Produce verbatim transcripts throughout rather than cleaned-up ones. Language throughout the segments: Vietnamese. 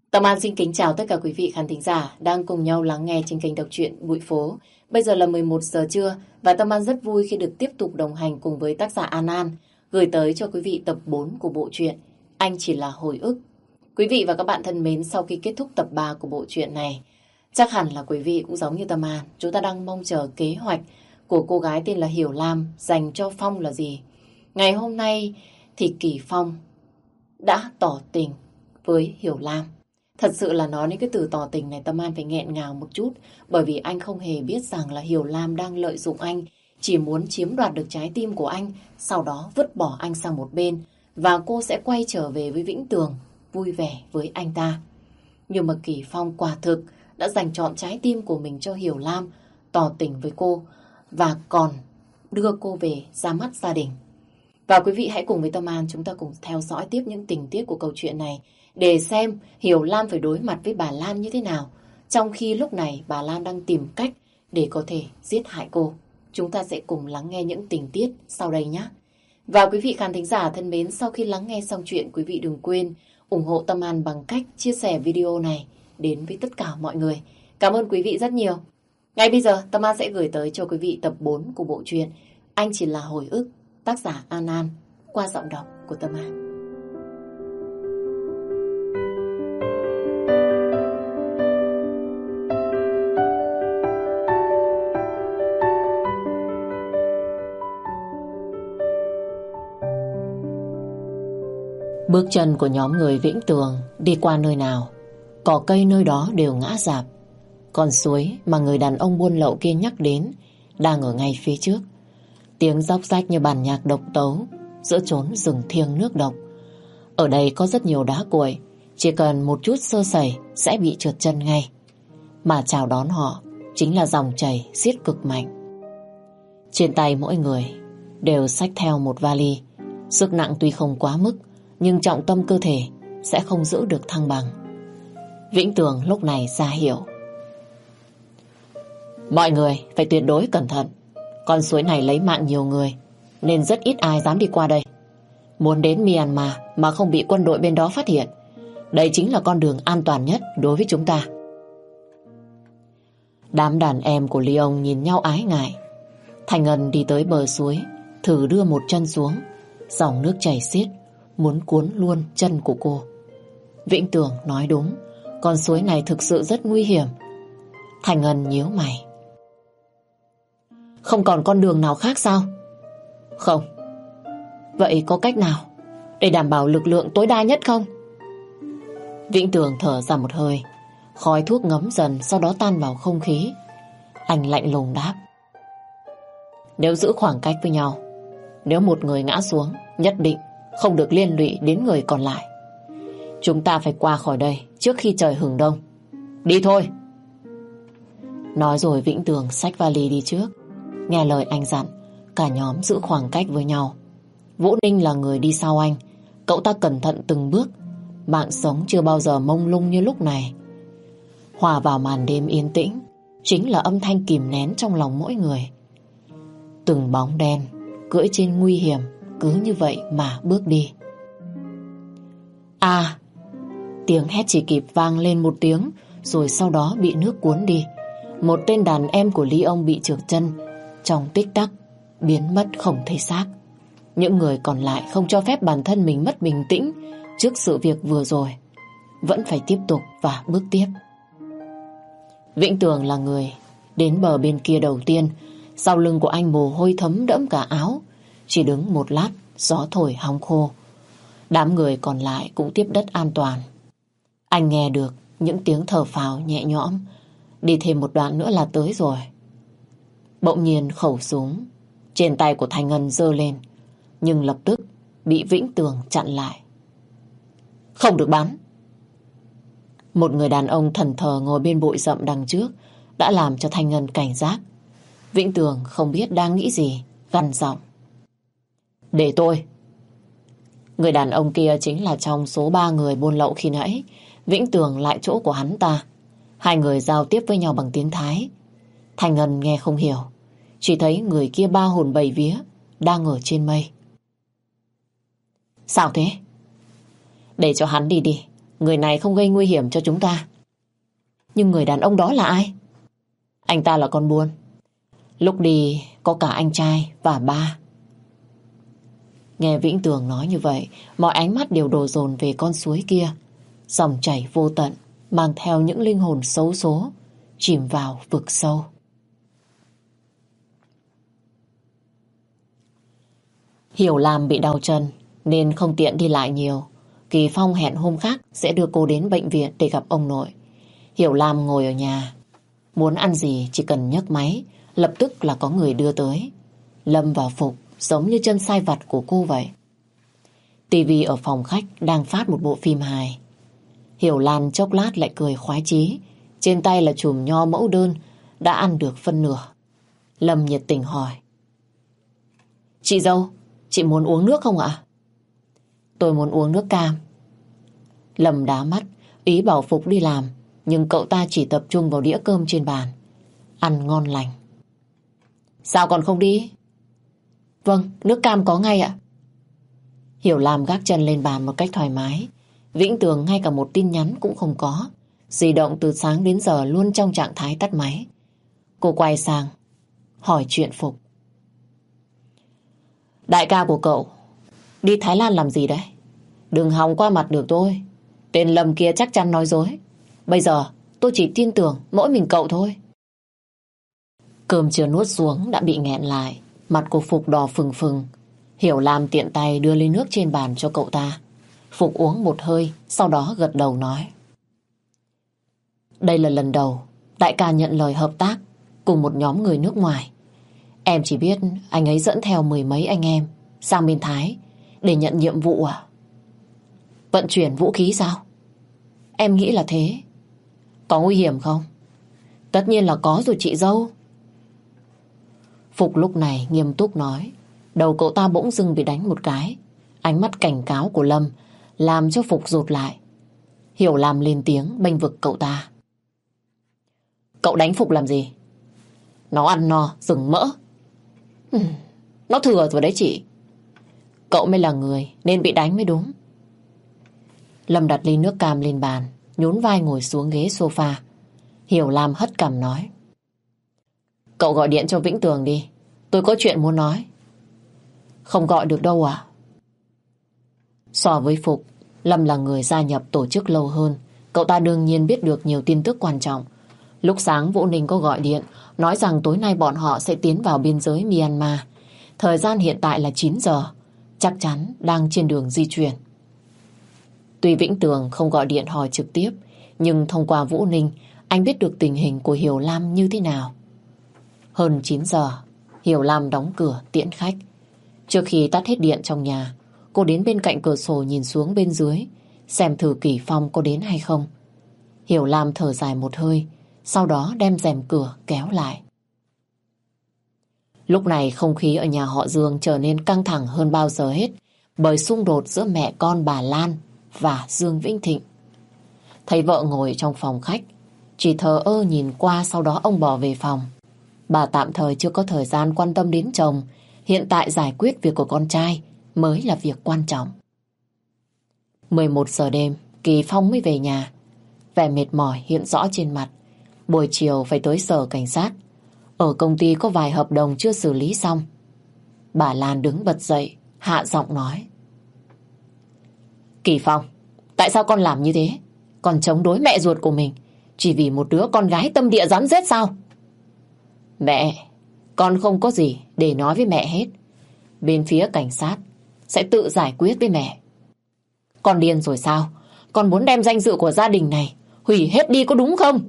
Tâm An xin kính chào tất cả quý vị khán thính giả đang cùng nhau lắng nghe trên kênh đọc truyện Bụi Phố. Bây giờ là mười một giờ trưa và Tâm An rất vui khi được tiếp tục đồng hành cùng với tác giả An An gửi tới cho quý vị tập bốn của bộ truyện Anh Chỉ Là Hồi Ức. Quý vị và các bạn thân mến, sau khi kết thúc tập ba của bộ truyện này, chắc hẳn là quý vị cũng giống như Tâm An, chúng ta đang mong chờ kế hoạch của cô gái tên là Hiểu Lam dành cho Phong là gì. Ngày hôm nay thì Kỳ Phong đã tỏ tình với Hiểu Lam. Thật sự là nói đến cái từ tỏ tình này Tâm An phải nghẹn ngào một chút, bởi vì anh không hề biết rằng là Hiểu Lam đang lợi dụng anh, chỉ muốn chiếm đoạt được trái tim của anh, sau đó vứt bỏ anh sang một bên và cô sẽ quay trở về với Vĩnh Tường vui vẻ với anh ta. Nhưng mà Kỳ Phong quả thực đã dành trọn trái tim của mình cho Hiểu Lam, tỏ tình với cô và còn đưa cô về ra mắt gia đình. Và quý vị hãy cùng với Tâm An chúng ta cùng theo dõi tiếp những tình tiết của câu chuyện này để xem Hiểu Lam phải đối mặt với bà Lan như thế nào, trong khi lúc này bà Lan đang tìm cách để có thể giết hại cô. Chúng ta sẽ cùng lắng nghe những tình tiết sau đây nhé. Và quý vị khán thính giả thân mến, sau khi lắng nghe xong chuyện, quý vị đừng quên ủng hộ Tâm An bằng cách chia sẻ video này đến với tất cả mọi người. Cảm ơn quý vị rất nhiều. Ngay bây giờ Tâm An sẽ gửi tới cho quý vị tập bốn của bộ truyện Anh Chỉ Là Hồi Ức, tác giả An An, qua giọng đọc của Tâm An. Bước chân của nhóm người Vĩnh Tường đi qua nơi nào, cỏ cây nơi đó đều ngã rạp. Con suối mà người đàn ông buôn lậu kia nhắc đến đang ở ngay phía trước. Tiếng róc rách như bản nhạc độc tấu giữa chốn rừng thiêng nước độc. Ở đây có rất nhiều đá cuội, chỉ cần một chút sơ sẩy sẽ bị trượt chân ngay. Mà chào đón họ chính là dòng chảy xiết cực mạnh. Trên tay mỗi người đều xách theo một vali. Sức nặng tuy không quá mức, nhưng trọng tâm cơ thể sẽ không giữ được thăng bằng. Vĩnh Tường lúc này ra hiệu: mọi người phải tuyệt đối cẩn thận. Con suối này lấy mạng nhiều người, nên rất ít ai dám đi qua đây. Muốn đến Myanmar mà không bị quân đội bên đó phát hiện, đây chính là con đường an toàn nhất đối với chúng ta. Đám đàn em của Leon nhìn nhau ái ngại. Thành Ngân đi tới bờ suối, thử đưa một chân xuống. Dòng nước chảy xiết muốn cuốn luôn chân của cô. Vĩnh Tường nói đúng, con suối này thực sự rất nguy hiểm. Thành Ngân nhíu mày: không còn con đường nào khác sao? Không. Vậy có cách nào để đảm bảo lực lượng tối đa nhất không? Vĩnh Tường thở ra một hơi, khói thuốc ngấm dần sau đó tan vào không khí. Anh lạnh lùng đáp: nếu giữ khoảng cách với nhau, nếu một người ngã xuống, nhất định không được liên lụy đến người còn lại. Chúng ta phải qua khỏi đây trước khi trời hửng đông. Đi thôi. Nói rồi Vĩnh Tường xách vali đi trước. Nghe lời anh dặn, cả nhóm giữ khoảng cách với nhau. Vũ Ninh là người đi sau anh. Cậu ta cẩn thận từng bước. Mạng sống chưa bao giờ mông lung như lúc này. Hòa vào màn đêm yên tĩnh chính là âm thanh kìm nén trong lòng mỗi người. Từng bóng đen cưỡi trên nguy hiểm cứ như vậy mà bước đi. À! Tiếng hét chỉ kịp vang lên một tiếng, rồi sau đó bị nước cuốn đi. Một tên đàn em của Ly ông bị trượt chân, trong tích tắc biến mất không thấy xác. Những người còn lại không cho phép bản thân mình mất bình tĩnh trước sự việc vừa rồi, vẫn phải tiếp tục và bước tiếp. Vĩnh Tường là người đến bờ bên kia đầu tiên. Sau lưng của anh mồ hôi thấm đẫm cả áo. Chỉ đứng một lát, gió thổi hong khô. Đám người còn lại cũng tiếp đất an toàn. Anh nghe được những tiếng thở phào nhẹ nhõm. Đi thêm một đoạn nữa là tới rồi. Bỗng nhiên khẩu súng trên tay của Thành Ngân giơ lên, nhưng lập tức bị Vĩnh Tường chặn lại. Không được bắn. Một người đàn ông thần thờ ngồi bên bụi rậm đằng trước đã làm cho Thành Ngân cảnh giác. Vĩnh Tường không biết đang nghĩ gì, gằn giọng: để tôi. Người đàn ông kia chính là trong số ba người buôn lậu khi nãy. Vĩnh Tường lại chỗ của hắn ta. Hai người giao tiếp với nhau bằng tiếng Thái. Thành Ngân nghe không hiểu, chỉ thấy người kia ba hồn bảy vía đang ở trên mây. Sao thế? Để cho hắn đi đi, người này không gây nguy hiểm cho chúng ta. Nhưng người đàn ông đó là ai? Anh ta là con buôn. Lúc đi có cả anh trai và ba. Nghe Vĩnh Tường nói như vậy, mọi ánh mắt đều đổ dồn về con suối kia. Dòng chảy vô tận, mang theo những linh hồn xấu số, chìm vào vực sâu. Hiểu Lam bị đau chân, nên không tiện đi lại nhiều. Kỳ Phong hẹn hôm khác sẽ đưa cô đến bệnh viện để gặp ông nội. Hiểu Lam ngồi ở nhà. Muốn ăn gì chỉ cần nhấc máy, lập tức là có người đưa tới. Lâm và Phục giống như chân sai vặt của cô vậy. Tivi ở phòng khách đang phát một bộ phim hài. Hiểu Lam chốc lát lại cười khoái chí. Trên tay là chùm nho mẫu đơn, đã ăn được phân nửa. Lâm nhiệt tình hỏi: Chị dâu, chị muốn uống nước không ạ? Tôi muốn uống nước cam. Lâm đá mắt, ý bảo Phục đi làm, nhưng cậu ta chỉ tập trung vào đĩa cơm trên bàn. Ăn ngon lành. Sao còn không đi? Vâng, nước cam có ngay ạ. Hiểu Lam gác chân lên bàn một cách thoải mái. Vĩnh Tường ngay cả một tin nhắn cũng không có. Di động từ sáng đến giờ luôn trong trạng thái tắt máy. Cô quay sang hỏi chuyện Phục. Đại ca của cậu đi Thái Lan làm gì đấy? Đừng hòng qua mặt được tôi. Tên Lâm kia chắc chắn nói dối. Bây giờ tôi chỉ tin tưởng mỗi mình cậu thôi. Cơm chưa nuốt xuống đã bị nghẹn lại. Mặt của Phục đỏ phừng phừng. Hiểu Lam tiện tay đưa ly nước trên bàn cho cậu ta. Phục uống một hơi, sau đó gật đầu nói: Đây là lần đầu đại ca nhận lời hợp tác cùng một nhóm người nước ngoài. Em chỉ biết anh ấy dẫn theo mười mấy anh em sang bên Thái để nhận nhiệm vụ à? Vận chuyển vũ khí sao? Em nghĩ là thế. Có nguy hiểm không? Tất nhiên là có rồi chị dâu. Phục lúc này nghiêm túc nói. Đầu cậu ta bỗng dưng bị đánh một cái. Ánh mắt cảnh cáo của Lâm làm cho Phục rụt lại. Hiểu Lam lên tiếng bênh vực cậu ta. Cậu đánh Phục làm gì? Nó ăn no, rừng mỡ. Ừ, nó thừa rồi đấy chị. Cậu mới là người nên bị đánh mới đúng. Lâm đặt ly nước cam lên bàn, nhún vai ngồi xuống ghế sofa. Hiểu Lam hất cằm nói: Cậu gọi điện cho Vĩnh Tường đi, tôi có chuyện muốn nói. Không gọi được đâu à? So với Phục, Lâm là người gia nhập tổ chức lâu hơn. Cậu ta đương nhiên biết được nhiều tin tức quan trọng. Lúc sáng Vũ Ninh có gọi điện nói rằng tối nay bọn họ sẽ tiến vào biên giới Myanmar. Thời gian hiện tại là chín giờ, chắc chắn đang trên đường di chuyển. Tuy Vĩnh Tường không gọi điện hỏi trực tiếp, nhưng thông qua Vũ Ninh, anh biết được tình hình của Hiểu Lam như thế nào. Hơn chín giờ, Hiểu Lam đóng cửa tiễn khách. Trước khi tắt hết điện trong nhà, cô đến bên cạnh cửa sổ nhìn xuống bên dưới, xem thử Kỳ Phong có đến hay không. Hiểu Lam thở dài một hơi, sau đó đem rèm cửa kéo lại. Lúc này không khí ở nhà họ Dương trở nên căng thẳng hơn bao giờ hết, bởi xung đột giữa mẹ con bà Lan và Dương Vĩnh Thịnh. Thấy vợ ngồi trong phòng khách, chỉ thờ ơ nhìn qua, sau đó ông bỏ về phòng. Bà tạm thời chưa có thời gian quan tâm đến chồng, hiện tại giải quyết việc của con trai mới là việc quan trọng. mười một giờ đêm, Kỳ Phong mới về nhà. Vẻ mệt mỏi hiện rõ trên mặt. Buổi chiều phải tới sở cảnh sát. Ở công ty có vài hợp đồng chưa xử lý xong. Bà Lan đứng bật dậy, hạ giọng nói: Kỳ Phong, tại sao con làm như thế? Con chống đối mẹ ruột của mình chỉ vì một đứa con gái tâm địa rắn rết sao? Mẹ, con không có gì để nói với mẹ hết. Bên phía cảnh sát sẽ tự giải quyết với mẹ. Con điên rồi sao? Con muốn đem danh dự của gia đình này hủy hết đi có đúng không?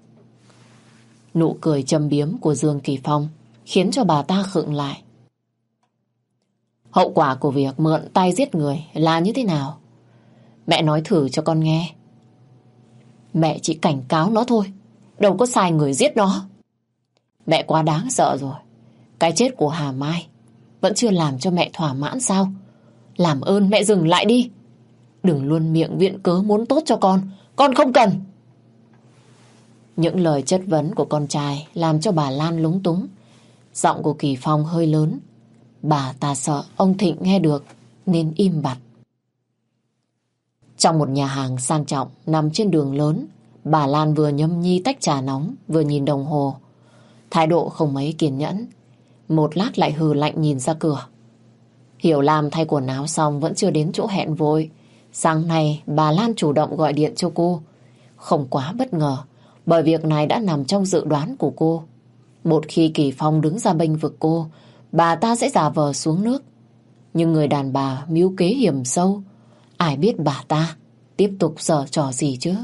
Nụ cười châm biếm của Dương Kỳ Phong khiến cho bà ta khựng lại. Hậu quả của việc mượn tay giết người là như thế nào? Mẹ nói thử cho con nghe. Mẹ chỉ cảnh cáo nó thôi, đâu có sai người giết nó. Mẹ quá đáng sợ rồi. Cái chết của Hà Mai vẫn chưa làm cho mẹ thỏa mãn sao? Làm ơn mẹ dừng lại đi. Đừng luôn miệng viện cớ muốn tốt cho con. Con không cần. Những lời chất vấn của con trai làm cho bà Lan lúng túng. Giọng của Kỳ Phong hơi lớn. Bà ta sợ ông Thịnh nghe được nên im bặt. Trong một nhà hàng sang trọng nằm trên đường lớn, bà Lan vừa nhâm nhi tách trà nóng, vừa nhìn đồng hồ. Thái độ không mấy kiên nhẫn. Một lát lại hừ lạnh nhìn ra cửa. Hiểu Lam thay quần áo xong vẫn chưa đến chỗ hẹn vội. Sáng nay bà Lan chủ động gọi điện cho cô. Không quá bất ngờ, bởi việc này đã nằm trong dự đoán của cô. Một khi Kỳ Phong đứng ra bênh vực cô, bà ta sẽ giả vờ xuống nước. Nhưng người đàn bà mưu kế hiểm sâu, ai biết bà ta tiếp tục giở trò gì chứ.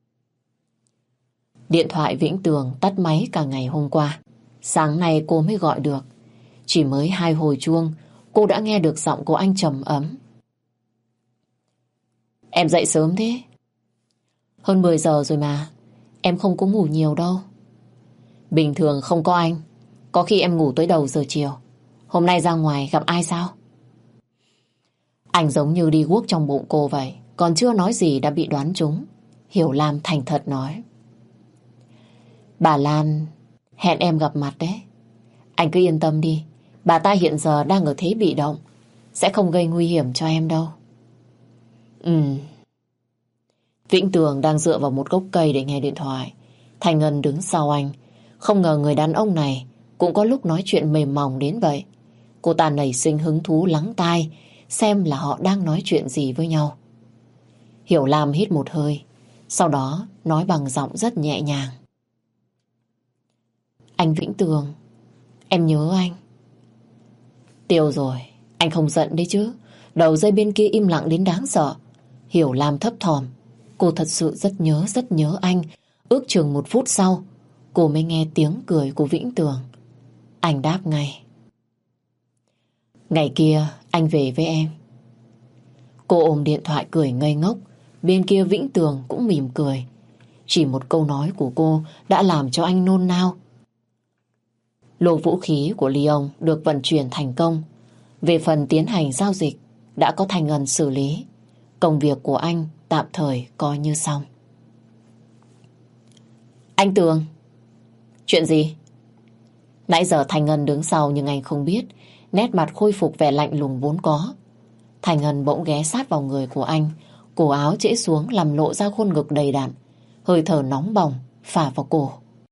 Điện thoại Vĩnh Tường tắt máy cả ngày hôm qua. Sáng nay cô mới gọi được. Chỉ mới hai hồi chuông, cô đã nghe được giọng của anh trầm ấm. Em dậy sớm thế? Hơn mười giờ rồi mà. Em không có ngủ nhiều đâu. Bình thường không có anh, có khi em ngủ tới đầu giờ chiều. Hôm nay ra ngoài gặp ai sao? Anh giống như đi guốc trong bụng cô vậy. Còn chưa nói gì đã bị đoán trúng. Hiểu Lam thành thật nói. Bà Lan hẹn em gặp mặt đấy. Anh cứ yên tâm đi, bà ta hiện giờ đang ở thế bị động, sẽ không gây nguy hiểm cho em đâu. Ừ. Vĩnh Tường đang dựa vào một gốc cây để nghe điện thoại. Thành Ngân đứng sau anh. Không ngờ người đàn ông này cũng có lúc nói chuyện mềm mỏng đến vậy. Cô ta nảy sinh hứng thú lắng tai, xem là họ đang nói chuyện gì với nhau. Hiểu Lam hít một hơi, sau đó nói bằng giọng rất nhẹ nhàng. Anh Vĩnh Tường, em nhớ anh. Tiêu rồi, anh không giận đấy chứ. Đầu dây bên kia im lặng đến đáng sợ. Hiểu Lam thấp thỏm. Cô thật sự rất nhớ, rất nhớ anh. Ước chừng một phút sau, cô mới nghe tiếng cười của Vĩnh Tường. Anh đáp ngay. Ngày kia, anh về với em. Cô ôm điện thoại cười ngây ngốc. Bên kia Vĩnh Tường cũng mỉm cười. Chỉ một câu nói của cô đã làm cho anh nôn nao. Lô vũ khí của Lyon được vận chuyển thành công. Về phần tiến hành giao dịch, đã có Thành Ngân xử lý. Công việc của anh tạm thời coi như xong. Anh Tường. Chuyện gì? Nãy giờ Thành Ngân đứng sau nhưng anh không biết. Nét mặt khôi phục vẻ lạnh lùng vốn có. Thành Ngân bỗng ghé sát vào người của anh. Cổ áo trễ xuống làm lộ ra khuôn ngực đầy đặn. Hơi thở nóng bỏng phả vào cổ.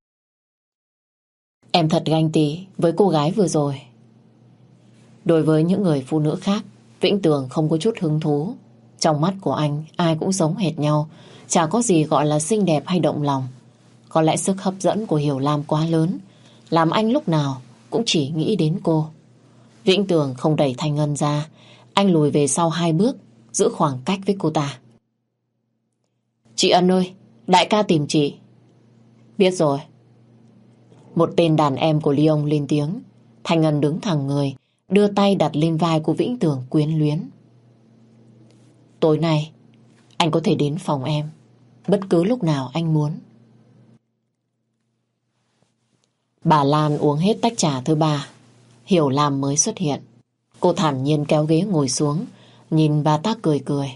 Em thật ganh tị với cô gái vừa rồi. Đối với những người phụ nữ khác, Vĩnh Tường không có chút hứng thú. Trong mắt của anh, ai cũng giống hệt nhau. Chả có gì gọi là xinh đẹp hay động lòng. Có lẽ sức hấp dẫn của Hiểu Lam quá lớn, làm anh lúc nào cũng chỉ nghĩ đến cô. Vĩnh Tường không đẩy Thanh Ngân ra. Anh lùi về sau hai bước, giữ khoảng cách với cô ta. Chị Ân ơi, đại ca tìm chị. Biết rồi. Một tên đàn em của Lyon lên tiếng. Thanh Ngân đứng thẳng người, đưa tay đặt lên vai của Vĩnh Tường quyến luyến. Tối nay, anh có thể đến phòng em bất cứ lúc nào anh muốn. Bà Lan uống hết tách trà thứ ba. Hiểu Lam mới xuất hiện. Cô thản nhiên kéo ghế ngồi xuống, nhìn bà ta cười cười.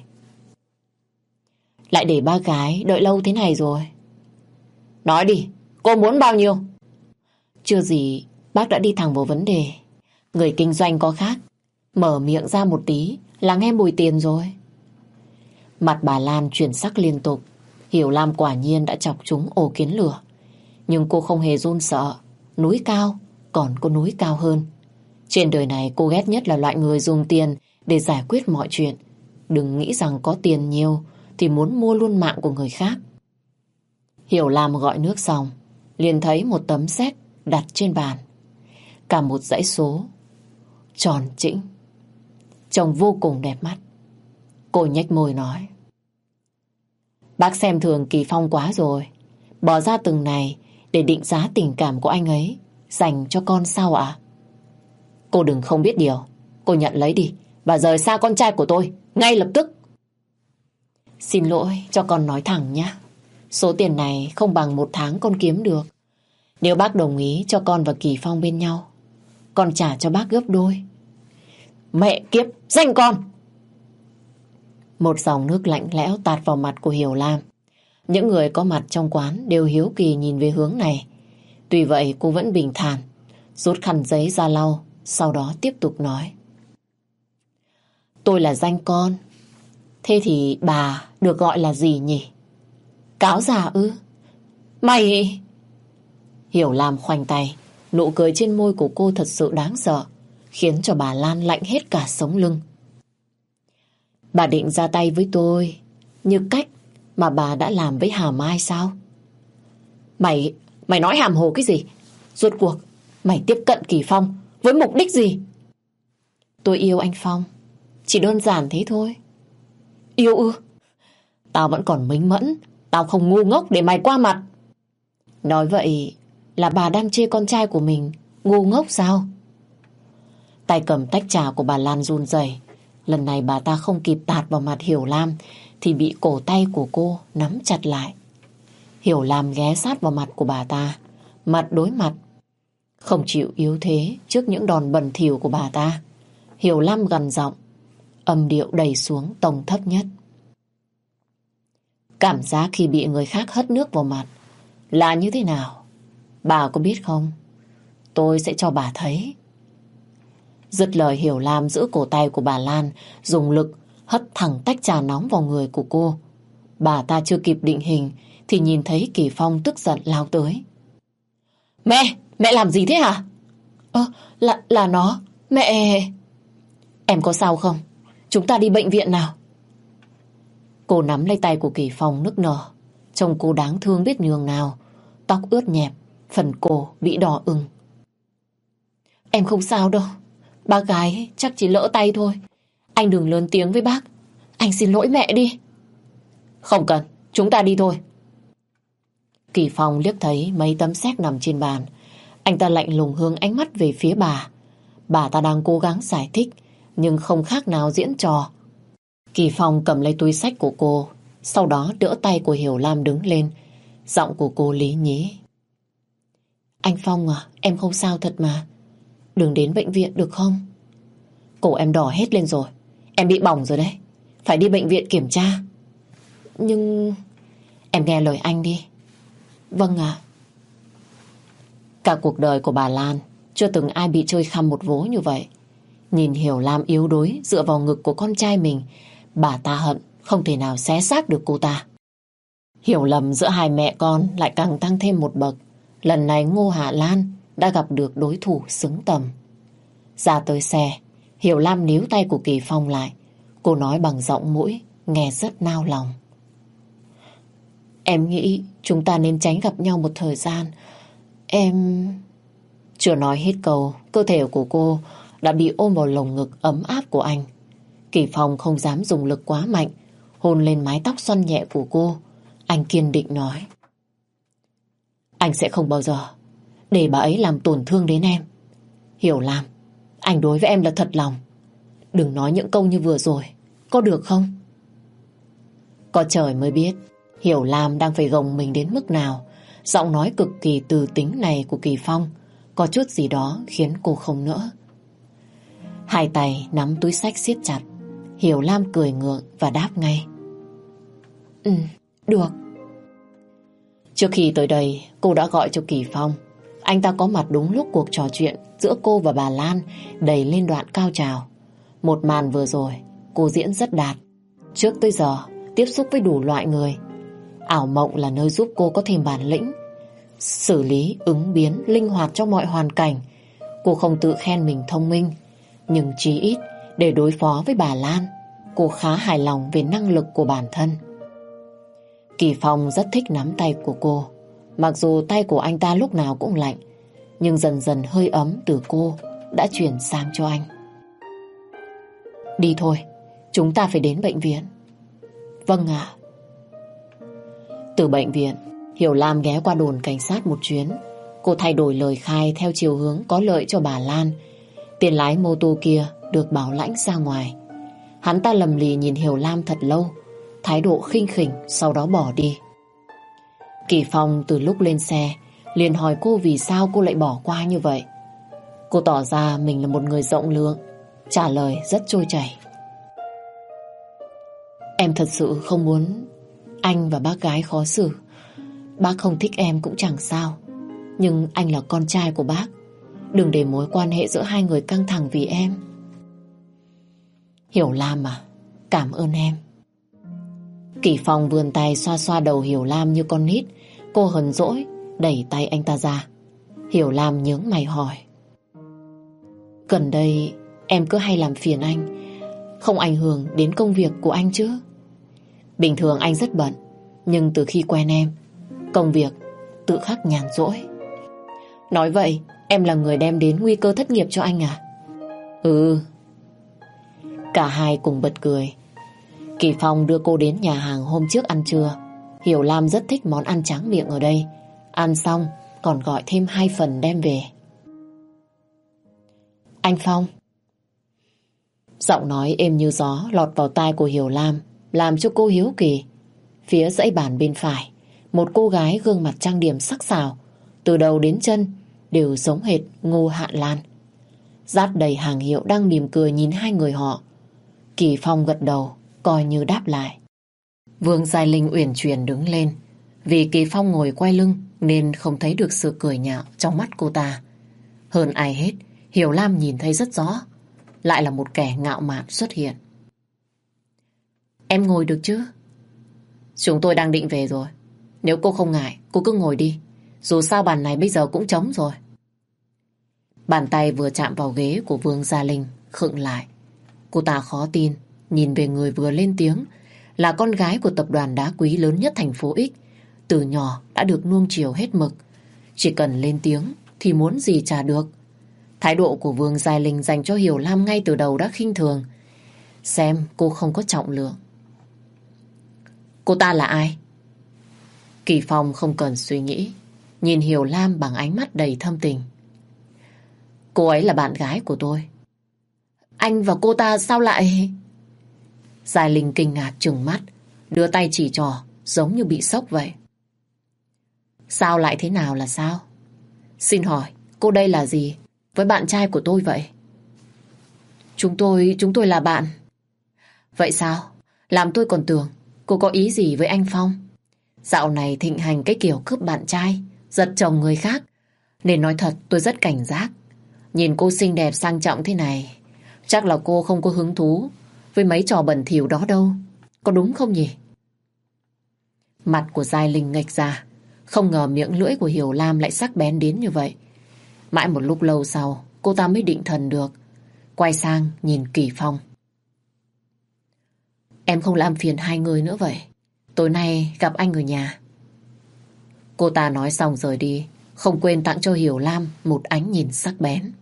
Lại để ba gái đợi lâu thế này rồi. Nói đi, cô muốn bao nhiêu? Chưa gì, bác đã đi thẳng vào vấn đề. Người kinh doanh có khác, mở miệng ra một tí là nghe mùi tiền rồi. Mặt bà Lan chuyển sắc liên tục. Hiểu Lam quả nhiên đã chọc trúng ổ kiến lửa. Nhưng cô không hề run sợ. Núi cao, còn có núi cao hơn. Trên đời này cô ghét nhất là loại người dùng tiền để giải quyết mọi chuyện. Đừng nghĩ rằng có tiền nhiều thì muốn mua luôn mạng của người khác. Hiểu Lam gọi nước xong, liền thấy một tấm séc đặt trên bàn. Cả một dãy số tròn trĩnh, trông vô cùng đẹp mắt. Cô nhếch môi nói. Bác xem thường Kỳ Phong quá rồi. Bỏ ra từng này để định giá tình cảm của anh ấy dành cho con sao ạ? Cô đừng không biết điều. Cô nhận lấy đi và rời xa con trai của tôi ngay lập tức. Xin lỗi, cho con nói thẳng nhé. Số tiền này không bằng một tháng con kiếm được. Nếu bác đồng ý cho con và Kỳ Phong bên nhau, con trả cho bác gấp đôi. Mẹ kiếp, danh con! Một dòng nước lạnh lẽo tạt vào mặt của Hiểu Lam. Những người có mặt trong quán đều hiếu kỳ nhìn về hướng này. Tuy vậy cô vẫn bình thản, rút khăn giấy ra lau, sau đó tiếp tục nói. Tôi là danh con. Thế thì bà được gọi là gì nhỉ? Cáo già ư? Mày... Hiểu Lam khoanh tay, nụ cười trên môi của cô thật sự đáng sợ, khiến cho bà Lan lạnh hết cả sống lưng. Bà định ra tay với tôi như cách mà bà đã làm với Hà Mai sao? Mày, mày nói hàm hồ cái gì? Rốt cuộc, mày tiếp cận Kỳ Phong với mục đích gì? Tôi yêu anh Phong, chỉ đơn giản thế thôi. Yêu ư? Tao vẫn còn minh mẫn, tao không ngu ngốc để mày qua mặt. Nói vậy là bà đang chê con trai của mình ngu ngốc sao? Tay cầm tách trà của bà Lan run rẩy. Lần này bà ta không kịp tạt vào mặt Hiểu Lam thì bị cổ tay của cô nắm chặt lại. Hiểu Lam ghé sát vào mặt của bà ta, mặt đối mặt. Không chịu yếu thế trước những đòn bẩn thỉu của bà ta, Hiểu Lam gằn giọng, âm điệu đẩy xuống tông thấp nhất. Cảm giác khi bị người khác hất nước vào mặt là như thế nào? Bà có biết không? Tôi sẽ cho bà thấy. Dứt lời, Hiểu Lam giữ cổ tay của bà Lan, dùng lực hất thẳng tách trà nóng vào người của cô. Bà ta chưa kịp định hình thì nhìn thấy Kỳ Phong tức giận lao tới. Mẹ! Mẹ làm gì thế hả? Ơ, là, là nó. Mẹ... Em có sao không? Chúng ta đi bệnh viện nào. Cô nắm lấy tay của Kỳ Phong nức nở. Trông cô đáng thương biết nhường nào. Tóc ướt nhẹp, phần cổ bị đỏ ửng. Em không sao đâu. Bác gái chắc chỉ lỡ tay thôi. Anh đừng lớn tiếng với bác. Anh xin lỗi mẹ đi. Không cần, chúng ta đi thôi. Kỳ Phong liếc thấy mấy tấm séc nằm trên bàn. Anh ta lạnh lùng hướng ánh mắt về phía bà. Bà ta đang cố gắng giải thích, nhưng không khác nào diễn trò. Kỳ Phong cầm lấy túi xách của cô, sau đó đỡ tay của Hiểu Lam đứng lên. Giọng của cô lý nhí. Anh Phong à, em không sao thật mà. Đừng đến bệnh viện được không? Cổ em đỏ hết lên rồi. Em bị bỏng rồi đấy. Phải đi bệnh viện kiểm tra. Nhưng... Em nghe lời anh đi. Vâng ạ. Cả cuộc đời của bà Lan chưa từng ai bị chơi khăm một vố như vậy. Nhìn Hiểu Lam yếu đuối dựa vào ngực của con trai mình, bà ta hận không thể nào xé xác được cô ta. Hiểu lầm giữa hai mẹ con lại càng tăng thêm một bậc. Lần này Ngô Hạ Lan đã gặp được đối thủ xứng tầm. Ra tới xe, Hiểu Lam níu tay của Kỳ Phong lại. Cô nói bằng giọng mũi nghe rất nao lòng. Em nghĩ chúng ta nên tránh gặp nhau một thời gian. Em... Chưa nói hết câu, cơ thể của cô đã bị ôm vào lồng ngực ấm áp của anh. Kỳ Phong không dám dùng lực quá mạnh, hôn lên mái tóc xoăn nhẹ của cô. Anh kiên định nói. Anh sẽ không bao giờ để bà ấy làm tổn thương đến em. Hiểu Lam, anh đối với em là thật lòng. Đừng nói những câu như vừa rồi, có được không? Có trời mới biết Hiểu Lam đang phải gồng mình đến mức nào. Giọng nói cực kỳ từ tính này của Kỳ Phong có chút gì đó khiến cô không nỡ. Hai tay nắm túi xách siết chặt. Hiểu Lam cười ngượng và đáp ngay. Ừ, được. Trước khi tới đây, cô đã gọi cho Kỳ Phong. Anh ta có mặt đúng lúc cuộc trò chuyện giữa cô và bà Lan đẩy lên đoạn cao trào. Một màn vừa rồi, cô diễn rất đạt. Trước tới giờ, tiếp xúc với đủ loại người. Ảo mộng là nơi giúp cô có thêm bản lĩnh, xử lý, ứng biến, linh hoạt trong mọi hoàn cảnh. Cô không tự khen mình thông minh, nhưng chí ít để đối phó với bà Lan, cô khá hài lòng về năng lực của bản thân. Kỳ Phong rất thích nắm tay của cô. Mặc dù tay của anh ta lúc nào cũng lạnh, nhưng dần dần hơi ấm từ cô đã chuyển sang cho anh. Đi thôi, chúng ta phải đến bệnh viện. Vâng ạ. Từ bệnh viện, Hiểu Lam ghé qua đồn cảnh sát một chuyến. Cô thay đổi lời khai theo chiều hướng có lợi cho bà Lan. Tiền lái mô tô kia được bảo lãnh ra ngoài. Hắn ta lầm lì nhìn Hiểu Lam thật lâu, thái độ khinh khỉnh, sau đó bỏ đi. Kỳ Phong từ lúc lên xe liền hỏi cô vì sao cô lại bỏ qua như vậy. Cô tỏ ra mình là một người rộng lượng, trả lời rất trôi chảy. Em thật sự không muốn anh và bác gái khó xử. Bác không thích em cũng chẳng sao, nhưng anh là con trai của bác. Đừng để mối quan hệ giữa hai người căng thẳng vì em. Hiểu Lam à, cảm ơn em. Kỳ Phong vươn tay xoa xoa đầu Hiểu Lam như con nít. Cô hờn dỗi đẩy tay anh ta ra. Hiểu Lam nhướng mày hỏi: gần đây em cứ hay làm phiền anh, không ảnh hưởng đến công việc của anh chứ? Bình thường anh rất bận, nhưng từ khi quen em, công việc tự khắc nhàn rỗi. Nói vậy em là người đem đến nguy cơ thất nghiệp cho anh à? Ừ. Cả hai cùng bật cười. Kỳ Phong đưa cô đến nhà hàng hôm trước ăn trưa. Hiểu Lam rất thích món ăn tráng miệng ở đây. Ăn xong còn gọi thêm hai phần đem về. Anh Phong. Giọng nói êm như gió lọt vào tai của Hiểu Lam, làm cho cô hiếu kỳ. Phía dãy bàn bên phải, một cô gái gương mặt trang điểm sắc sảo, từ đầu đến chân đều giống hệt Ngô Hạ Lan. Dát đầy hàng hiệu đang mỉm cười nhìn hai người họ. Kỳ Phong gật đầu, coi như đáp lại. Vương Giai Linh uyển chuyển đứng lên. Vì Kỳ Phong ngồi quay lưng nên không thấy được sự cười nhạo trong mắt cô ta. Hơn ai hết, Hiểu Lam nhìn thấy rất rõ. Lại là một kẻ ngạo mạn xuất hiện. Em ngồi được chứ? Chúng tôi đang định về rồi. Nếu cô không ngại, cô cứ ngồi đi. Dù sao bàn này bây giờ cũng trống rồi. Bàn tay vừa chạm vào ghế của Vương Gia Linh khựng lại. Cô ta khó tin nhìn về người vừa lên tiếng, là con gái của tập đoàn đá quý lớn nhất thành phố X. Từ nhỏ đã được nuông chiều hết mực. Chỉ cần lên tiếng thì muốn gì trả được. Thái độ của Vương Gia Linh dành cho Hiểu Lam ngay từ đầu đã khinh thường. Xem cô không có trọng lượng. Cô ta là ai? Kỳ Phong không cần suy nghĩ, nhìn Hiểu Lam bằng ánh mắt đầy thâm tình. Cô ấy là bạn gái của tôi. Anh và cô ta sao lại... Gia Linh kinh ngạc trừng mắt, đưa tay chỉ trỏ giống như bị sốc vậy. Sao lại thế nào là sao? Xin hỏi cô đây là gì với bạn trai của tôi vậy? Chúng tôi, chúng tôi là bạn. Vậy sao? Làm tôi còn tưởng cô có ý gì với anh Phong. Dạo này thịnh hành cái kiểu cướp bạn trai, giật chồng người khác. Nên nói thật tôi rất cảnh giác. Nhìn cô xinh đẹp sang trọng thế này, chắc là cô không có hứng thú với mấy trò bẩn thỉu đó đâu. Có đúng không nhỉ? Mặt của Giai Linh nghệch ra. Không ngờ miệng lưỡi của Hiểu Lam lại sắc bén đến như vậy. Mãi một lúc lâu sau, cô ta mới định thần được. Quay sang nhìn Kỳ Phong. Em không làm phiền hai người nữa vậy. Tối nay gặp anh ở nhà. Cô ta nói xong rời đi, không quên tặng cho Hiểu Lam một ánh nhìn sắc bén.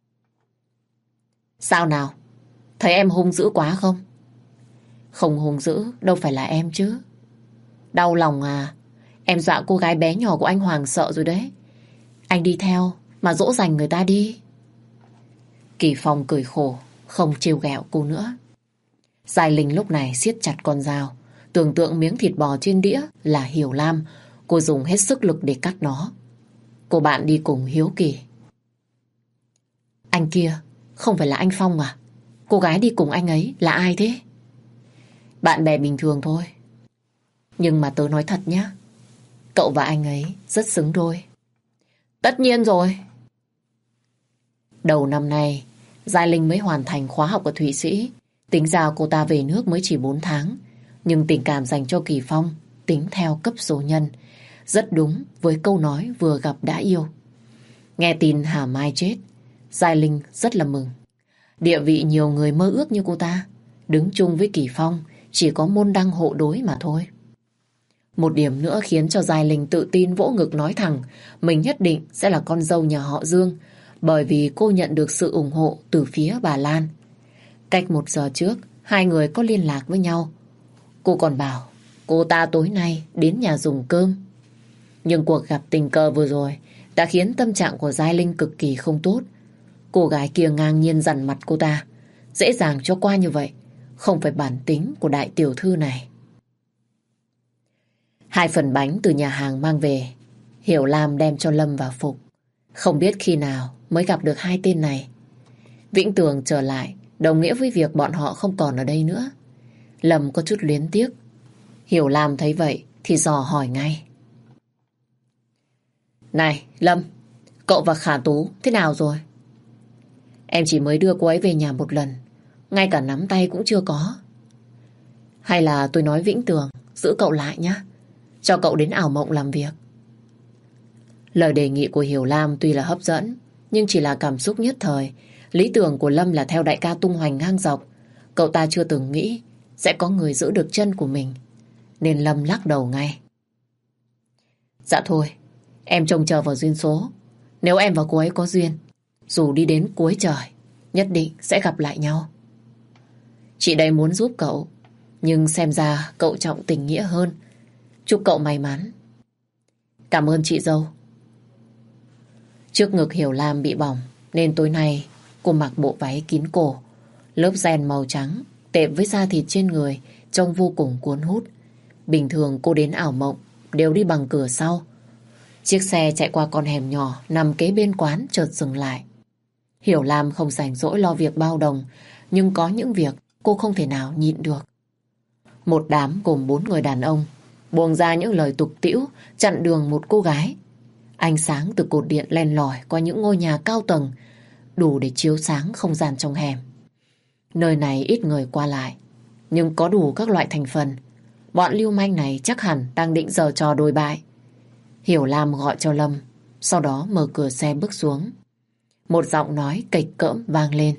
Sao nào? Thấy em hung dữ quá không? Không hung dữ, đâu phải là em chứ. Đau lòng à? Em dọa cô gái bé nhỏ của anh Hoàng sợ rồi đấy. Anh đi theo mà dỗ dành người ta đi. Kỳ Phong cười khổ, không trêu ghẹo cô nữa. Giai Linh lúc này siết chặt con dao. Tưởng tượng miếng thịt bò trên đĩa là Hiểu Lam. Cô dùng hết sức lực để cắt nó. Cô bạn đi cùng hiếu kỳ. Anh kia không phải là anh Phong à? Cô gái đi cùng anh ấy là ai thế? Bạn bè bình thường thôi. Nhưng mà tớ nói thật nhá, cậu và anh ấy rất xứng đôi. Tất nhiên rồi. Đầu năm nay Giai Linh mới hoàn thành khóa học ở Thụy Sĩ. Tính ra cô ta về nước mới chỉ bốn tháng. Nhưng tình cảm dành cho Kỳ Phong tính theo cấp số nhân. Rất đúng với câu nói vừa gặp đã yêu. Nghe tin Hà Mai chết, Giai Linh rất là mừng. Địa vị nhiều người mơ ước như cô ta, đứng chung với Kỳ Phong chỉ có môn đăng hộ đối mà thôi. Một điểm nữa khiến cho Giai Linh tự tin vỗ ngực nói thẳng mình nhất định sẽ là con dâu nhà họ Dương, bởi vì cô nhận được sự ủng hộ từ phía bà Lan. Cách một giờ trước, hai người có liên lạc với nhau. Cô còn bảo cô ta tối nay đến nhà dùng cơm. Nhưng cuộc gặp tình cờ vừa rồi đã khiến tâm trạng của Giai Linh cực kỳ không tốt. Cô gái kia ngang nhiên dằn mặt cô ta. Dễ dàng cho qua như vậy không phải bản tính của đại tiểu thư này. Hai phần bánh từ nhà hàng mang về, Hiểu Lam đem cho Lâm và Phục. Không biết khi nào mới gặp được hai tên này. Vĩnh Tường trở lại đồng nghĩa với việc bọn họ không còn ở đây nữa. Lâm có chút luyến tiếc. Hiểu Lam thấy vậy thì dò hỏi ngay. Này Lâm, cậu và Khả Tú thế nào rồi? Em chỉ mới đưa cô ấy về nhà một lần, ngay cả nắm tay cũng chưa có. Hay là tôi nói Vĩnh Tường giữ cậu lại nhé. Cho cậu đến ảo mộng làm việc. Lời đề nghị của Hiểu Lam tuy là hấp dẫn, nhưng chỉ là cảm xúc nhất thời. Lý tưởng của Lâm là theo đại ca tung hoành ngang dọc. Cậu ta chưa từng nghĩ sẽ có người giữ được chân của mình, nên Lâm lắc đầu ngay. Dạ thôi, em trông chờ vào duyên số. Nếu em và cô ấy có duyên, dù đi đến cuối trời, nhất định sẽ gặp lại nhau. Chị đây muốn giúp cậu, nhưng xem ra cậu trọng tình nghĩa hơn. Chúc cậu may mắn. Cảm ơn chị dâu. Trước ngực Hiểu Lam bị bỏng, nên tối nay cô mặc bộ váy kín cổ. Lớp ren màu trắng tệp với da thịt trên người trông vô cùng cuốn hút. Bình thường cô đến ảo mộng đều đi bằng cửa sau. Chiếc xe chạy qua con hẻm nhỏ nằm kế bên quán chợt dừng lại. Hiểu Lam không rảnh rỗi lo việc bao đồng, nhưng có những việc cô không thể nào nhịn được. Một đám gồm bốn người đàn ông buông ra những lời tục tĩu chặn đường một cô gái. Ánh sáng từ cột điện len lỏi qua những ngôi nhà cao tầng đủ để chiếu sáng không gian trong hẻm. Nơi này ít người qua lại, nhưng có đủ các loại thành phần. Bọn lưu manh này chắc hẳn đang định giở trò đồi bại. Hiểu Lam gọi cho Lâm, sau đó mở cửa xe bước xuống. Một giọng nói kịch cỡm vang lên.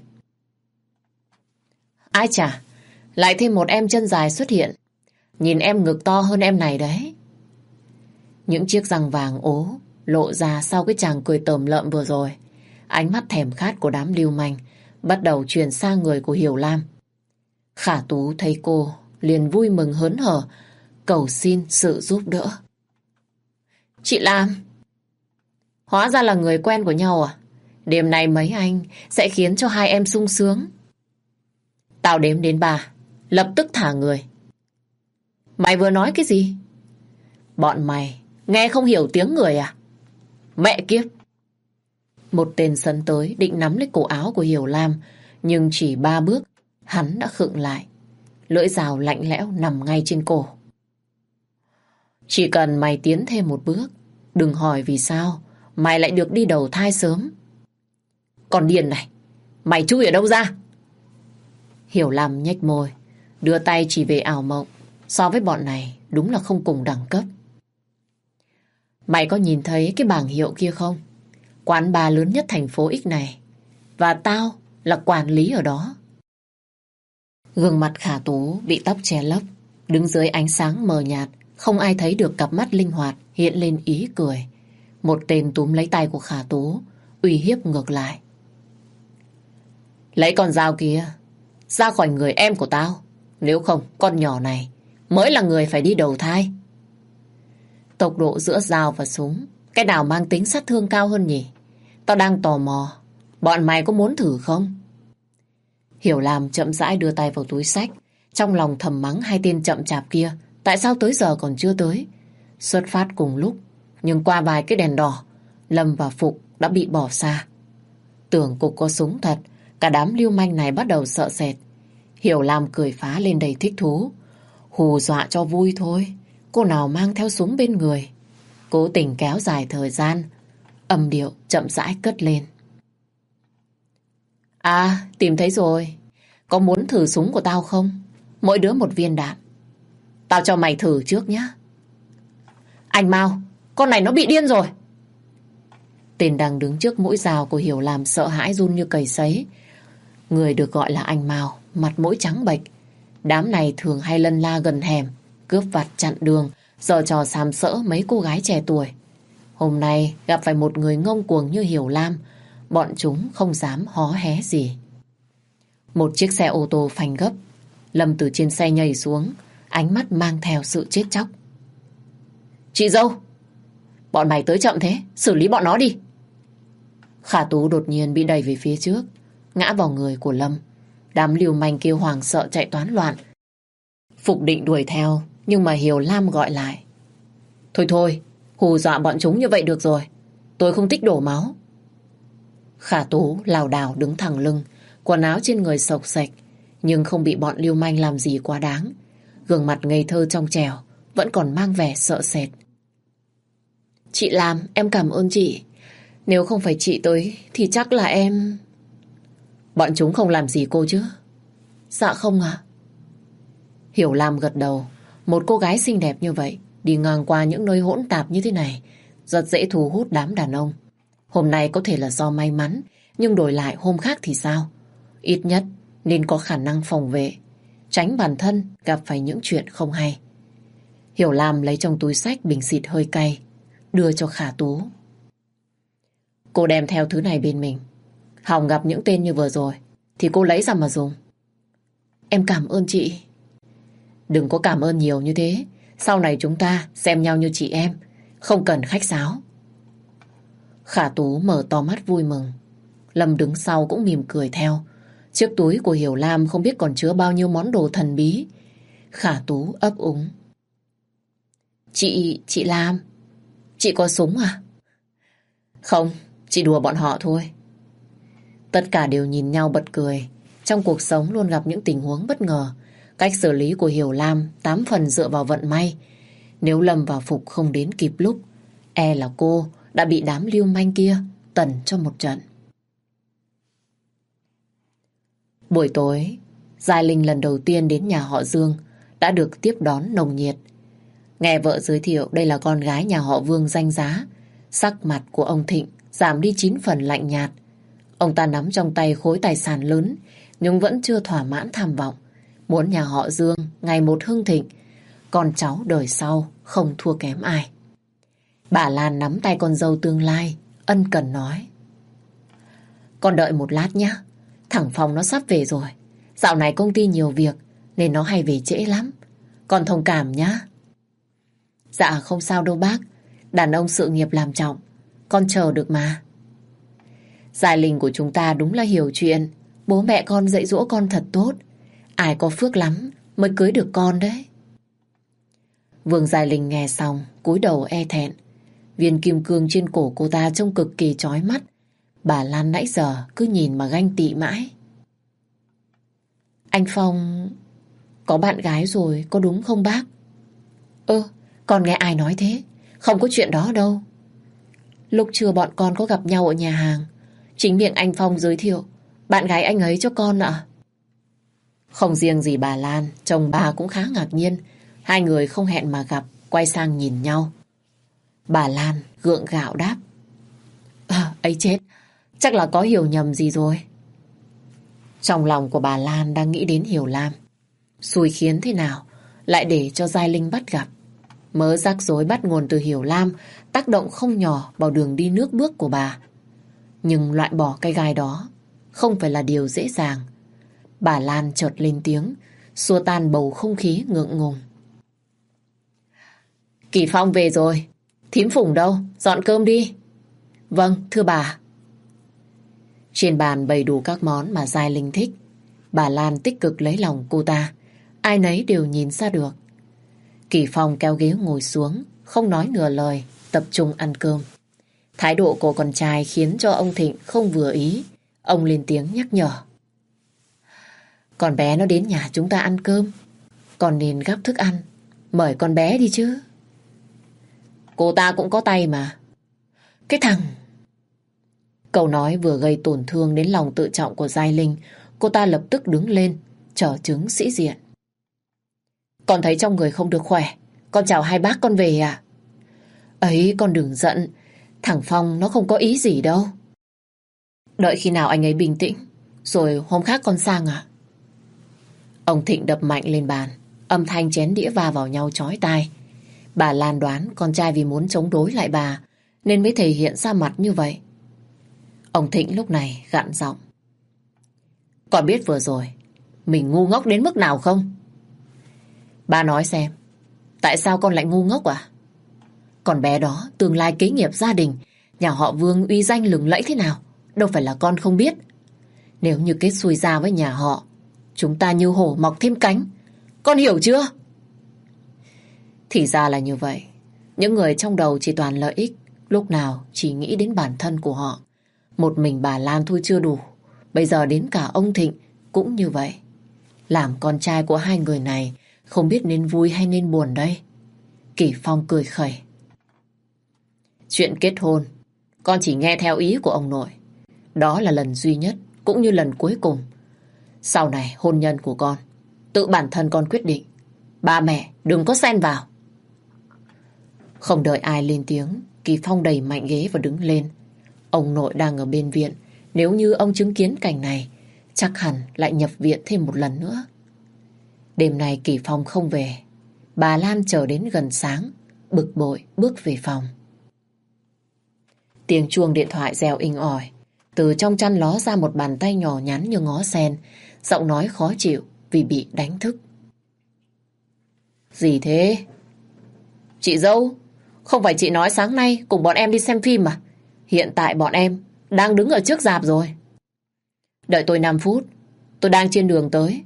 Ai chà, lại thêm một em chân dài xuất hiện. Nhìn em ngực to hơn em này đấy. Những chiếc răng vàng ố lộ ra sau cái chàng cười tởm lợm vừa rồi. Ánh mắt thèm khát của đám lưu manh bắt đầu chuyển sang người của Hiểu Lam. Khả Tú thấy cô liền vui mừng hớn hở, cầu xin sự giúp đỡ. Chị Lam, hóa ra là người quen của nhau à? Đêm nay mấy anh sẽ khiến cho hai em sung sướng. Tao đếm đến ba, lập tức thả người. Mày vừa nói cái gì? Bọn mày nghe không hiểu tiếng người à? Mẹ kiếp! Một tên sấn tới định nắm lấy cổ áo của Hiểu Lam, nhưng chỉ ba bước hắn đã khựng lại. Lưỡi dao lạnh lẽo nằm ngay trên cổ. Chỉ cần mày tiến thêm một bước, đừng hỏi vì sao mày lại được đi đầu thai sớm. Còn điên này, mày chui ở đâu ra? Hiểu Lam nhếch môi, đưa tay chỉ về ảo mộng. So với bọn này đúng là không cùng đẳng cấp. Mày có nhìn thấy cái bảng hiệu kia không? Quán bar lớn nhất thành phố X này. Và tao là quản lý ở đó. Gương mặt Khả Tú bị tóc che lấp, đứng dưới ánh sáng mờ nhạt, không ai thấy được cặp mắt linh hoạt hiện lên ý cười. Một tên túm lấy tay của Khả Tú, uy hiếp ngược lại. Lấy con dao kia ra khỏi người em của tao, nếu không con nhỏ này mới là người phải đi đầu thai. Tốc độ giữa dao và súng, cái nào mang tính sát thương cao hơn nhỉ? Tao đang tò mò, bọn mày có muốn thử không? Hiểu Lam chậm rãi đưa tay vào túi xách, trong lòng thầm mắng hai tên chậm chạp kia, tại sao tới giờ còn chưa tới? Xuất phát cùng lúc, nhưng qua vài cái đèn đỏ, Lâm và Phục đã bị bỏ xa. Tưởng cục có súng thật, cả đám lưu manh này bắt đầu sợ sệt. Hiểu Lam cười phá lên đầy thích thú. Hù dọa cho vui thôi, cô nào mang theo súng bên người. Cố tình kéo dài thời gian, âm điệu chậm rãi cất lên. À, tìm thấy rồi. Có muốn thử súng của tao không? Mỗi đứa một viên đạn. Tao cho mày thử trước nhé. Anh Mao, con này nó bị điên rồi. Tên đang đứng trước mũi rào của Hiểu Lam sợ hãi run như cầy sấy. Người được gọi là anh Mao, mặt mũi trắng bệch. Đám này thường hay lân la gần hẻm, cướp vặt chặn đường, giở trò sàm sỡ mấy cô gái trẻ tuổi. Hôm nay gặp phải một người ngông cuồng như Hiểu Lam, bọn chúng không dám hó hé gì. Một chiếc xe ô tô phanh gấp. Lâm từ trên xe nhảy xuống, ánh mắt mang theo sự chết chóc. Chị dâu, bọn mày tới chậm thế, xử lý bọn nó đi. Khả Tú đột nhiên bị đẩy về phía trước, ngã vào người của Lâm. Đám lưu manh kêu hoảng sợ chạy toán loạn. Phục định đuổi theo, nhưng mà Hiểu Lam gọi lại. Thôi thôi, hù dọa bọn chúng như vậy được rồi. Tôi không thích đổ máu. Khả Tú lảo đảo đứng thẳng lưng, quần áo trên người xộc xệch, nhưng không bị bọn lưu manh làm gì quá đáng. Gương mặt ngây thơ trong trẻo vẫn còn mang vẻ sợ sệt. Chị Lam, em cảm ơn chị. Nếu không phải chị tới thì chắc là em... Bọn chúng không làm gì cô chứ? Dạ không ạ. Hiểu Lam gật đầu. Một cô gái xinh đẹp như vậy, đi ngang qua những nơi hỗn tạp như thế này, rất dễ thu hút đám đàn ông. Hôm nay có thể là do may mắn, nhưng đổi lại hôm khác thì sao? Ít nhất nên có khả năng phòng vệ, tránh bản thân gặp phải những chuyện không hay. Hiểu Lam lấy trong túi xách bình xịt hơi cay, đưa cho Khả Tú. Cô đem theo thứ này bên mình. Hòng gặp những tên như vừa rồi, thì cô lấy ra mà dùng. Em cảm ơn chị. Đừng có cảm ơn nhiều như thế. Sau này chúng ta xem nhau như chị em, không cần khách sáo. Khả Tú mở to mắt vui mừng. Lâm đứng sau cũng mỉm cười theo. Chiếc túi của Hiểu Lam không biết còn chứa bao nhiêu món đồ thần bí. Khả Tú ấp úng. Chị, chị Lam, chị có súng à? Không, chị đùa bọn họ thôi. Tất cả đều nhìn nhau bật cười. Trong cuộc sống luôn gặp những tình huống bất ngờ. Cách xử lý của Hiểu Lam tám phần dựa vào vận may. Nếu Lâm và Phục không đến kịp lúc, e là cô đã bị đám lưu manh kia tẩn cho một trận. Buổi tối, Giai Linh lần đầu tiên đến nhà họ Dương đã được tiếp đón nồng nhiệt. Nghe vợ giới thiệu đây là con gái nhà họ Vương danh giá, sắc mặt của ông Thịnh giảm đi chín phần lạnh nhạt. Ông ta nắm trong tay khối tài sản lớn nhưng vẫn chưa thỏa mãn tham vọng, muốn nhà họ Dương ngày một hưng thịnh, con cháu đời sau không thua kém ai. Bà Lan nắm tay con dâu tương lai, ân cần nói: Con đợi một lát nhé, thằng Phong nó sắp về rồi. Dạo này công ty nhiều việc nên nó hay về trễ lắm. Con thông cảm nhá. Dạ không sao đâu bác, đàn ông sự nghiệp làm trọng, con chờ được mà. Giai Linh của chúng ta đúng là hiểu chuyện. Bố mẹ con dạy dỗ con thật tốt. Ai có phước lắm mới cưới được con đấy. Vương Giai Linh nghe xong cúi đầu e thẹn. Viên kim cương trên cổ cô ta trông cực kỳ chói mắt. Bà Lan nãy giờ cứ nhìn mà ganh tị mãi. Anh Phong có bạn gái rồi, có đúng không bác? Ơ, con nghe ai nói thế? Không có chuyện đó đâu. Lúc trưa bọn con có gặp nhau ở nhà hàng, chính miệng anh Phong giới thiệu bạn gái anh ấy cho con ạ. Không riêng gì bà Lan, chồng bà cũng khá ngạc nhiên. Hai người không hẹn mà gặp, quay sang nhìn nhau. Bà Lan gượng gạo đáp: À, ấy chết, chắc là có hiểu nhầm gì rồi. Trong lòng của bà Lan đang nghĩ đến Hiểu Lam. Xui khiến thế nào lại để cho Giai Linh bắt gặp. Mớ rắc rối bắt nguồn từ Hiểu Lam tác động không nhỏ vào đường đi nước bước của bà. Nhưng loại bỏ cái gai đó không phải là điều dễ dàng. Bà Lan chợt lên tiếng, xua tan bầu không khí ngượng ngùng. Kỳ Phong về rồi. Thím Phùng đâu? Dọn cơm đi. Vâng, thưa bà. Trên bàn bày đủ các món mà Giai Linh thích. Bà Lan tích cực lấy lòng cô ta. Ai nấy đều nhìn ra được. Kỳ Phong kéo ghế ngồi xuống, không nói nửa lời, tập trung ăn cơm. Thái độ của con trai khiến cho ông Thịnh không vừa ý. Ông lên tiếng nhắc nhở: Con bé nó đến nhà chúng ta ăn cơm, con nên gắp thức ăn, mời con bé đi chứ. Cô ta cũng có tay mà. Cái thằng... Câu nói vừa gây tổn thương đến lòng tự trọng của Giai Linh. Cô ta lập tức đứng lên, trở chứng sĩ diện. Con thấy trong người không được khỏe, con chào hai bác con về à? Ấy, con đừng giận, thằng Phong nó không có ý gì đâu. Đợi khi nào anh ấy bình tĩnh, rồi hôm khác con sang à? Ông Thịnh đập mạnh lên bàn, âm thanh chén đĩa va vào nhau chói tai. Bà Lan đoán con trai vì muốn chống đối lại bà nên mới thể hiện ra mặt như vậy. Ông Thịnh lúc này gặn giọng: Con biết vừa rồi mình ngu ngốc đến mức nào không? Bà nói xem, tại sao con lại ngu ngốc à? Con bé đó tương lai kế nghiệp gia đình, nhà họ Vương uy danh lừng lẫy thế nào, đâu phải là con không biết. Nếu như kết xuôi ra với nhà họ, chúng ta như hổ mọc thêm cánh. Con hiểu chưa? Thì ra là như vậy. Những người trong đầu chỉ toàn lợi ích, lúc nào chỉ nghĩ đến bản thân của họ. Một mình bà Lan thôi chưa đủ, bây giờ đến cả ông Thịnh cũng như vậy. Làm con trai của hai người này không biết nên vui hay nên buồn đây. Kỳ Phong cười khẩy: Chuyện kết hôn, con chỉ nghe theo ý của ông nội. Đó là lần duy nhất cũng như lần cuối cùng. Sau này hôn nhân của con tự bản thân con quyết định. Ba mẹ đừng có xen vào. Không đợi ai lên tiếng, Kỳ Phong đẩy mạnh ghế và đứng lên. Ông nội đang ở bên viện, nếu như ông chứng kiến cảnh này, chắc hẳn lại nhập viện thêm một lần nữa. Đêm nay Kỳ Phong không về. Bà Lan chờ đến gần sáng, bực bội bước về phòng. Tiếng chuông điện thoại reo inh ỏi. Từ trong chăn ló ra một bàn tay nhỏ nhắn như ngó sen, giọng nói khó chịu vì bị đánh thức. Gì thế? Chị dâu, không phải chị nói sáng nay cùng bọn em đi xem phim à? Hiện tại bọn em đang đứng ở trước rạp rồi. Đợi tôi năm phút, tôi đang trên đường tới.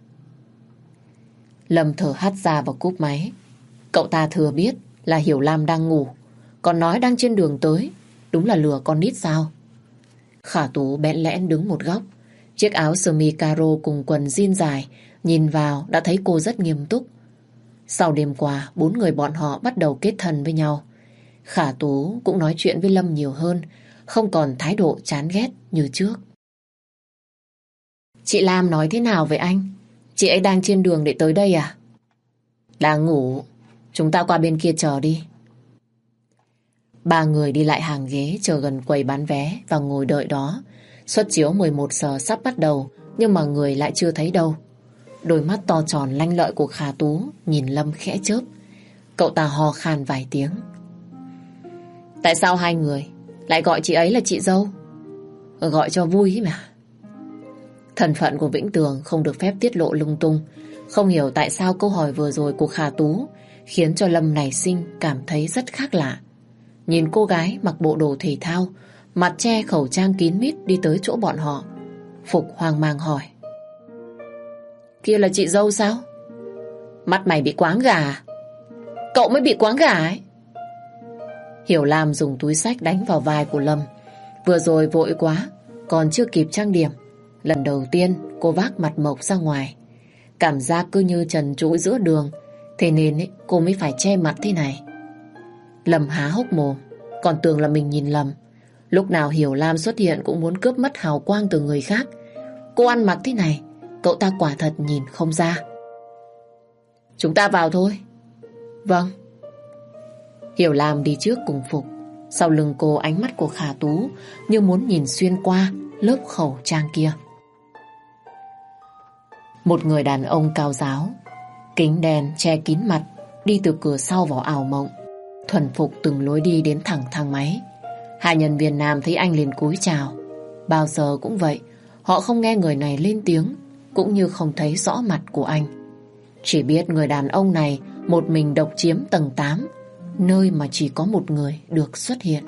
Lâm thở hắt ra và cúp máy. Cậu ta thừa biết là Hiểu Lam đang ngủ, còn nói đang trên đường tới. Đúng là lừa con nít sao? Khả Tú bẽn lẽn đứng một góc, chiếc áo sơ mi caro cùng quần jean dài, nhìn vào đã thấy cô rất nghiêm túc. Sau đêm qua, bốn người bọn họ bắt đầu kết thân với nhau. Khả Tú cũng nói chuyện với Lâm nhiều hơn, không còn thái độ chán ghét như trước. Chị Lam nói thế nào với anh? Chị ấy đang trên đường để tới đây à? Đang ngủ. Chúng ta qua bên kia chờ đi. Ba người đi lại hàng ghế chờ gần quầy bán vé và ngồi đợi đó. Suất chiếu mười một giờ sắp bắt đầu, nhưng mà người lại chưa thấy đâu. Đôi mắt to tròn lanh lợi của Khả Tú nhìn Lâm khẽ chớp. Cậu ta ho khan vài tiếng. Tại sao hai người lại gọi chị ấy là chị dâu? Gọi cho vui mà. Thân phận của Vĩnh Tường không được phép tiết lộ lung tung. Không hiểu tại sao câu hỏi vừa rồi của Khả Tú khiến cho Lâm nảy sinh cảm thấy rất khác lạ. Nhìn cô gái mặc bộ đồ thể thao, mặt che khẩu trang kín mít đi tới chỗ bọn họ, Phục hoang mang hỏi. Kia là chị dâu sao? Mắt mày bị quáng gà à? Cậu mới bị quáng gà ấy. Hiểu Lam dùng túi xách đánh vào vai của Lâm. Vừa rồi vội quá, còn chưa kịp trang điểm. Lần đầu tiên cô vác mặt mộc ra ngoài. Cảm giác cứ như trần trụi giữa đường, thế nên ấy, cô mới phải che mặt thế này. Lâm há hốc mồm, còn tưởng là mình nhìn lầm. Lúc nào Hiểu Lam xuất hiện cũng muốn cướp mất hào quang từ người khác. Cô ăn mặc thế này, cậu ta quả thật nhìn không ra. Chúng ta vào thôi. Vâng. Hiểu Lam đi trước cùng Phục. Sau lưng cô ánh mắt của Khả Tú như muốn nhìn xuyên qua lớp khẩu trang kia. Một người đàn ông cao ráo, kính đen che kín mặt, đi từ cửa sau vào ảo mộng, thuần phục từng lối đi đến thẳng thang máy. Hai nhân viên nam thấy anh liền cúi chào. Bao giờ cũng vậy, họ không nghe người này lên tiếng, cũng như không thấy rõ mặt của anh. Chỉ biết người đàn ông này một mình độc chiếm tầng tám, nơi mà chỉ có một người được xuất hiện.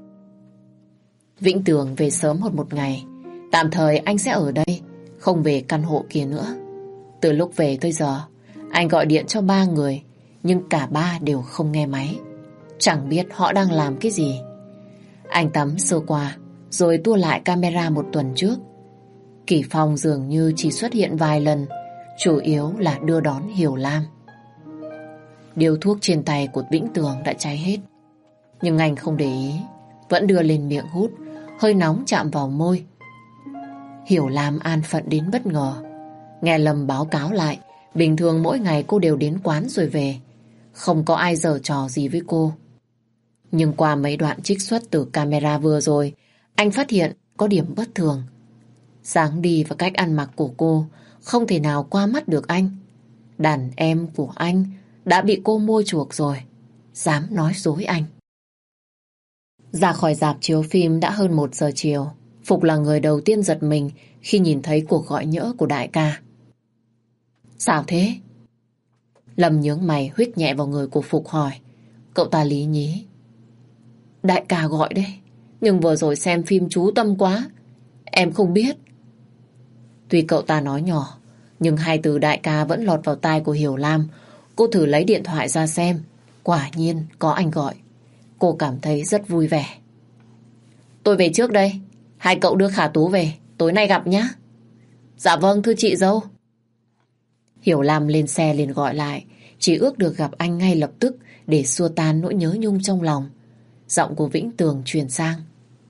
Vĩnh Tường về sớm hơn một ngày. Tạm thời anh sẽ ở đây, không về căn hộ kia nữa. Từ lúc về tới giờ, anh gọi điện cho ba người, nhưng cả ba đều không nghe máy. Chẳng biết họ đang làm cái gì. Anh tắm sơ qua, rồi tua lại camera một tuần trước. Kỳ Phong dường như chỉ xuất hiện vài lần, chủ yếu là đưa đón Hiểu Lam. Điếu thuốc trên tay của Vĩnh Tường đã cháy hết, nhưng anh không để ý, vẫn đưa lên miệng hút, hơi nóng chạm vào môi. Hiểu Lam an phận đến bất ngờ. Nghe Lâm báo cáo lại, bình thường mỗi ngày cô đều đến quán rồi về, không có ai giở trò gì với cô. Nhưng qua mấy đoạn trích xuất từ camera vừa rồi, anh phát hiện có điểm bất thường. Dáng đi và cách ăn mặc của cô không thể nào qua mắt được anh. Đàn em của anh đã bị cô mua chuộc rồi, dám nói dối anh. Ra khỏi rạp chiếu phim đã hơn một giờ chiều. Phục là người đầu tiên giật mình khi nhìn thấy cuộc gọi nhỡ của đại ca. Sao thế? Lâm nhướng mày huých nhẹ vào người của Phục hỏi. Cậu ta lý nhí. Đại ca gọi đấy, nhưng vừa rồi xem phim chú tâm quá, em không biết. Tuy cậu ta nói nhỏ, nhưng hai từ đại ca vẫn lọt vào tai của Hiểu Lam. Cô thử lấy điện thoại ra xem, quả nhiên có anh gọi. Cô cảm thấy rất vui vẻ. Tôi về trước đây, hai cậu đưa Khả Tú về, tối nay gặp nhé. Dạ vâng thưa chị dâu. Hiểu Lam lên xe liền gọi lại, chỉ ước được gặp anh ngay lập tức để xua tan nỗi nhớ nhung trong lòng. Giọng của Vĩnh Tường truyền sang.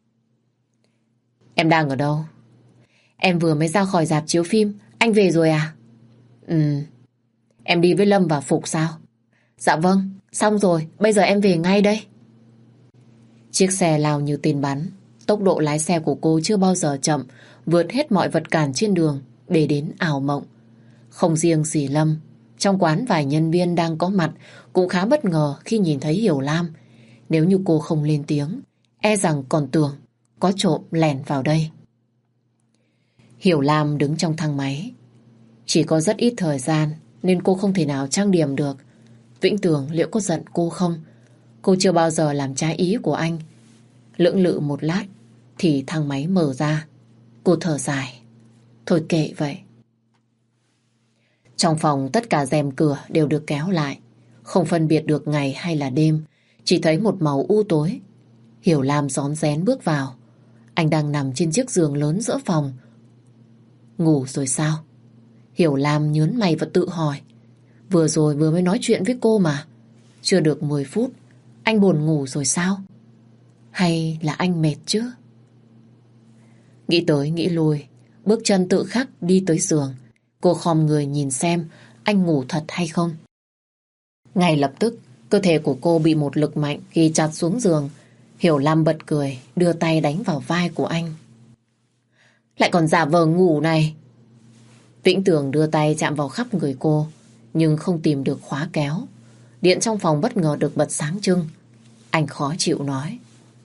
Em đang ở đâu? Em vừa mới ra khỏi rạp chiếu phim, anh về rồi à? Ừ. Em đi với Lâm và Phục sao? Dạ vâng, xong rồi, bây giờ em về ngay đây. Chiếc xe lao như tên bắn. Tốc độ lái xe của cô chưa bao giờ chậm, vượt hết mọi vật cản trên đường để đến ảo mộng. Không riêng gì Lâm, trong quán vài nhân viên đang có mặt cũng khá bất ngờ khi nhìn thấy Hiểu Lam. Nếu như cô không lên tiếng, e rằng còn tưởng có trộm lẻn vào đây. Hiểu Lam đứng trong thang máy. Chỉ có rất ít thời gian nên cô không thể nào trang điểm được. Vĩnh Tường liệu có giận cô không? Cô chưa bao giờ làm trái ý của anh. Lưỡng lự một lát thì thang máy mở ra. Cô thở dài. Thôi kệ vậy. Trong phòng tất cả rèm cửa đều được kéo lại. Không phân biệt được ngày hay là đêm. Chỉ thấy một màu u tối. Hiểu Lam rón rén bước vào. Anh đang nằm trên chiếc giường lớn giữa phòng. Ngủ rồi sao? Hiểu Lam nhớn mày và tự hỏi. Vừa rồi vừa mới nói chuyện với cô mà. Chưa được mười phút anh buồn ngủ rồi sao? Hay là anh mệt chứ? Nghĩ tới nghĩ lui, bước chân tự khắc đi tới giường. Cô khom người nhìn xem anh ngủ thật hay không. Ngay lập tức cơ thể của cô bị một lực mạnh ghi chặt xuống giường. Hiểu Lam bật cười, đưa tay đánh vào vai của anh. Lại còn giả vờ ngủ này. Vĩnh Tường đưa tay chạm vào khắp người cô, nhưng không tìm được khóa kéo. Điện trong phòng bất ngờ được bật sáng trưng. Anh khó chịu nói.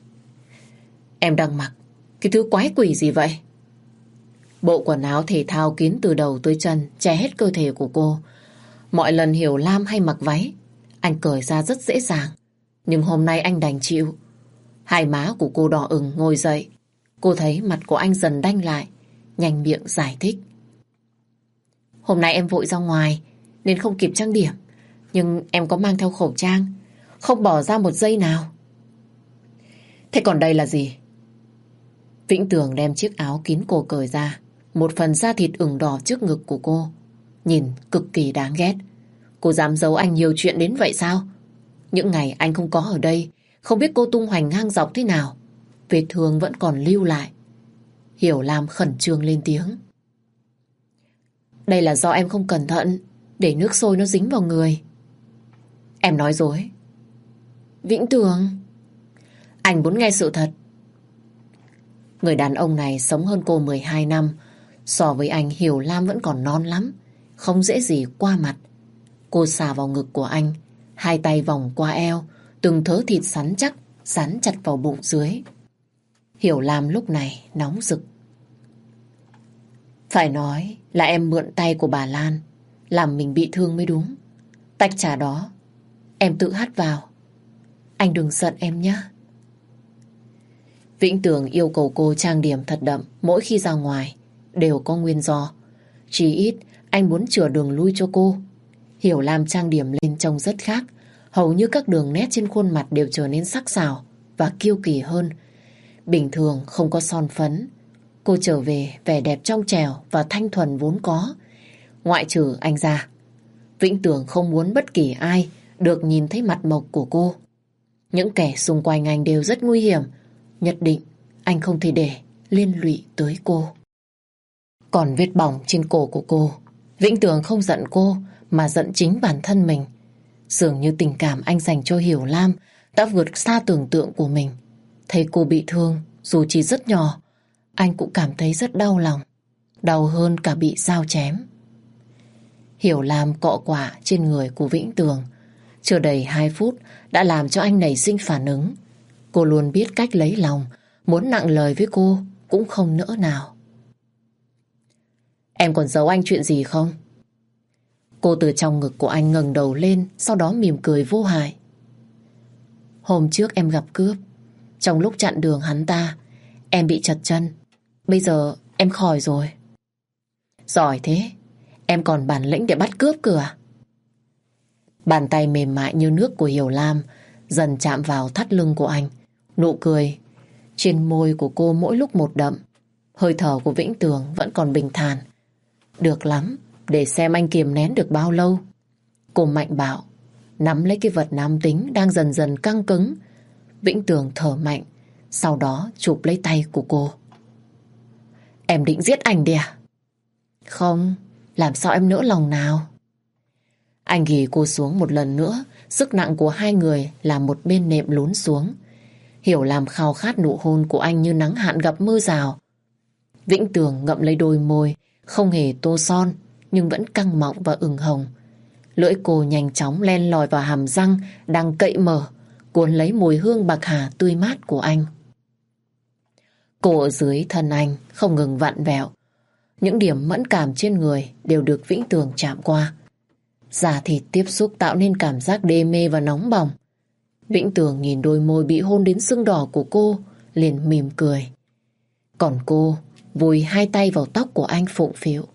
Em đang mặc cái thứ quái quỷ gì vậy? Bộ quần áo thể thao kín từ đầu tới chân, che hết cơ thể của cô. Mọi lần Hiểu Lam hay mặc váy, anh cởi ra rất dễ dàng. Nhưng hôm nay anh đành chịu. Hai má của cô đỏ ửng ngồi dậy. Cô thấy mặt của anh dần đanh lại, nhanh miệng giải thích. Hôm nay em vội ra ngoài nên không kịp trang điểm. Nhưng em có mang theo khẩu trang, không bỏ ra một giây nào. Thế còn đây là gì? Vĩnh Tường đem chiếc áo kín cổ cởi ra. Một phần da thịt ửng đỏ trước ngực của cô, nhìn cực kỳ đáng ghét. Cô dám giấu anh nhiều chuyện đến vậy sao? Những ngày anh không có ở đây, không biết cô tung hoành ngang dọc thế nào. Vết thương vẫn còn lưu lại. Hiểu Lam khẩn trương lên tiếng. Đây là do em không cẩn thận, để nước sôi nó dính vào người. Em nói dối. Vĩnh Tường, anh muốn nghe sự thật. Người đàn ông này sống hơn cô mười hai năm. So với anh, Hiểu Lam vẫn còn non lắm, không dễ gì qua mặt. Cô xà vào ngực của anh, hai tay vòng qua eo, từng thớ thịt sắn chắc dán chặt vào bụng dưới. Hiểu Lam lúc này nóng rực. Phải nói là em mượn tay của bà Lan làm mình bị thương mới đúng. Tách trà đó em tự hắt vào. Anh đừng giận em nhé. Vĩnh Tường yêu cầu cô trang điểm thật đậm mỗi khi ra ngoài, đều có nguyên do. Chỉ ít anh muốn chừa đường lui cho cô. Hiểu Lam trang điểm lên trông rất khác. Hầu như các đường nét trên khuôn mặt đều trở nên sắc sảo và kiêu kỳ hơn. Bình thường không có son phấn, cô trở về vẻ đẹp trong trẻo và thanh thuần vốn có. Ngoại trừ anh ra, Vĩnh Tường không muốn bất kỳ ai được nhìn thấy mặt mộc của cô. Những kẻ xung quanh anh đều rất nguy hiểm. Nhất định anh không thể để liên lụy tới cô. Còn vết bỏng trên cổ của cô, Vĩnh Tường không giận cô mà giận chính bản thân mình. Dường như tình cảm anh dành cho Hiểu Lam đã vượt xa tưởng tượng của mình. Thấy cô bị thương, dù chỉ rất nhỏ, anh cũng cảm thấy rất đau lòng. Đau hơn cả bị dao chém. Hiểu Lam cọ quạ trên người của Vĩnh Tường. Chưa đầy hai phút đã làm cho anh nảy sinh phản ứng. Cô luôn biết cách lấy lòng, muốn nặng lời với cô cũng không nỡ nào. Em còn giấu anh chuyện gì không? Cô từ trong ngực của anh ngẩng đầu lên, sau đó mỉm cười vô hại. Hôm trước em gặp cướp. Trong lúc chặn đường hắn ta, em bị trật chân. Bây giờ em khỏi rồi. Giỏi thế, em còn bản lĩnh để bắt cướp cơ à? Bàn tay mềm mại như nước của Hiểu Lam dần chạm vào thắt lưng của anh. Nụ cười trên môi của cô mỗi lúc một đậm. Hơi thở của Vĩnh Tường vẫn còn bình thản. Được lắm, để xem anh kiềm nén được bao lâu. Cô mạnh bạo nắm lấy cái vật nam tính đang dần dần căng cứng. Vĩnh Tường thở mạnh, sau đó chụp lấy tay của cô. Em định giết anh đi à? Không, làm sao em nỡ lòng nào? Anh ghì cô xuống một lần nữa, sức nặng của hai người làm một bên nệm lún xuống. Hiểu Lam khao khát nụ hôn của anh như nắng hạn gặp mưa rào. Vĩnh Tường ngậm lấy đôi môi, không hề tô son, nhưng vẫn căng mọng và ửng hồng. Lưỡi cô nhanh chóng len lỏi vào hàm răng đang cậy mở, cuốn lấy mùi hương bạc hà tươi mát của anh. Cô ở dưới thân anh không ngừng vặn vẹo. Những điểm mẫn cảm trên người đều được Vĩnh Tường chạm qua. Da thịt tiếp xúc tạo nên cảm giác đê mê và nóng bỏng. Vĩnh Tường nhìn đôi môi bị hôn đến sưng đỏ của cô, liền mỉm cười. Còn cô vùi hai tay vào tóc của anh phụng phịu.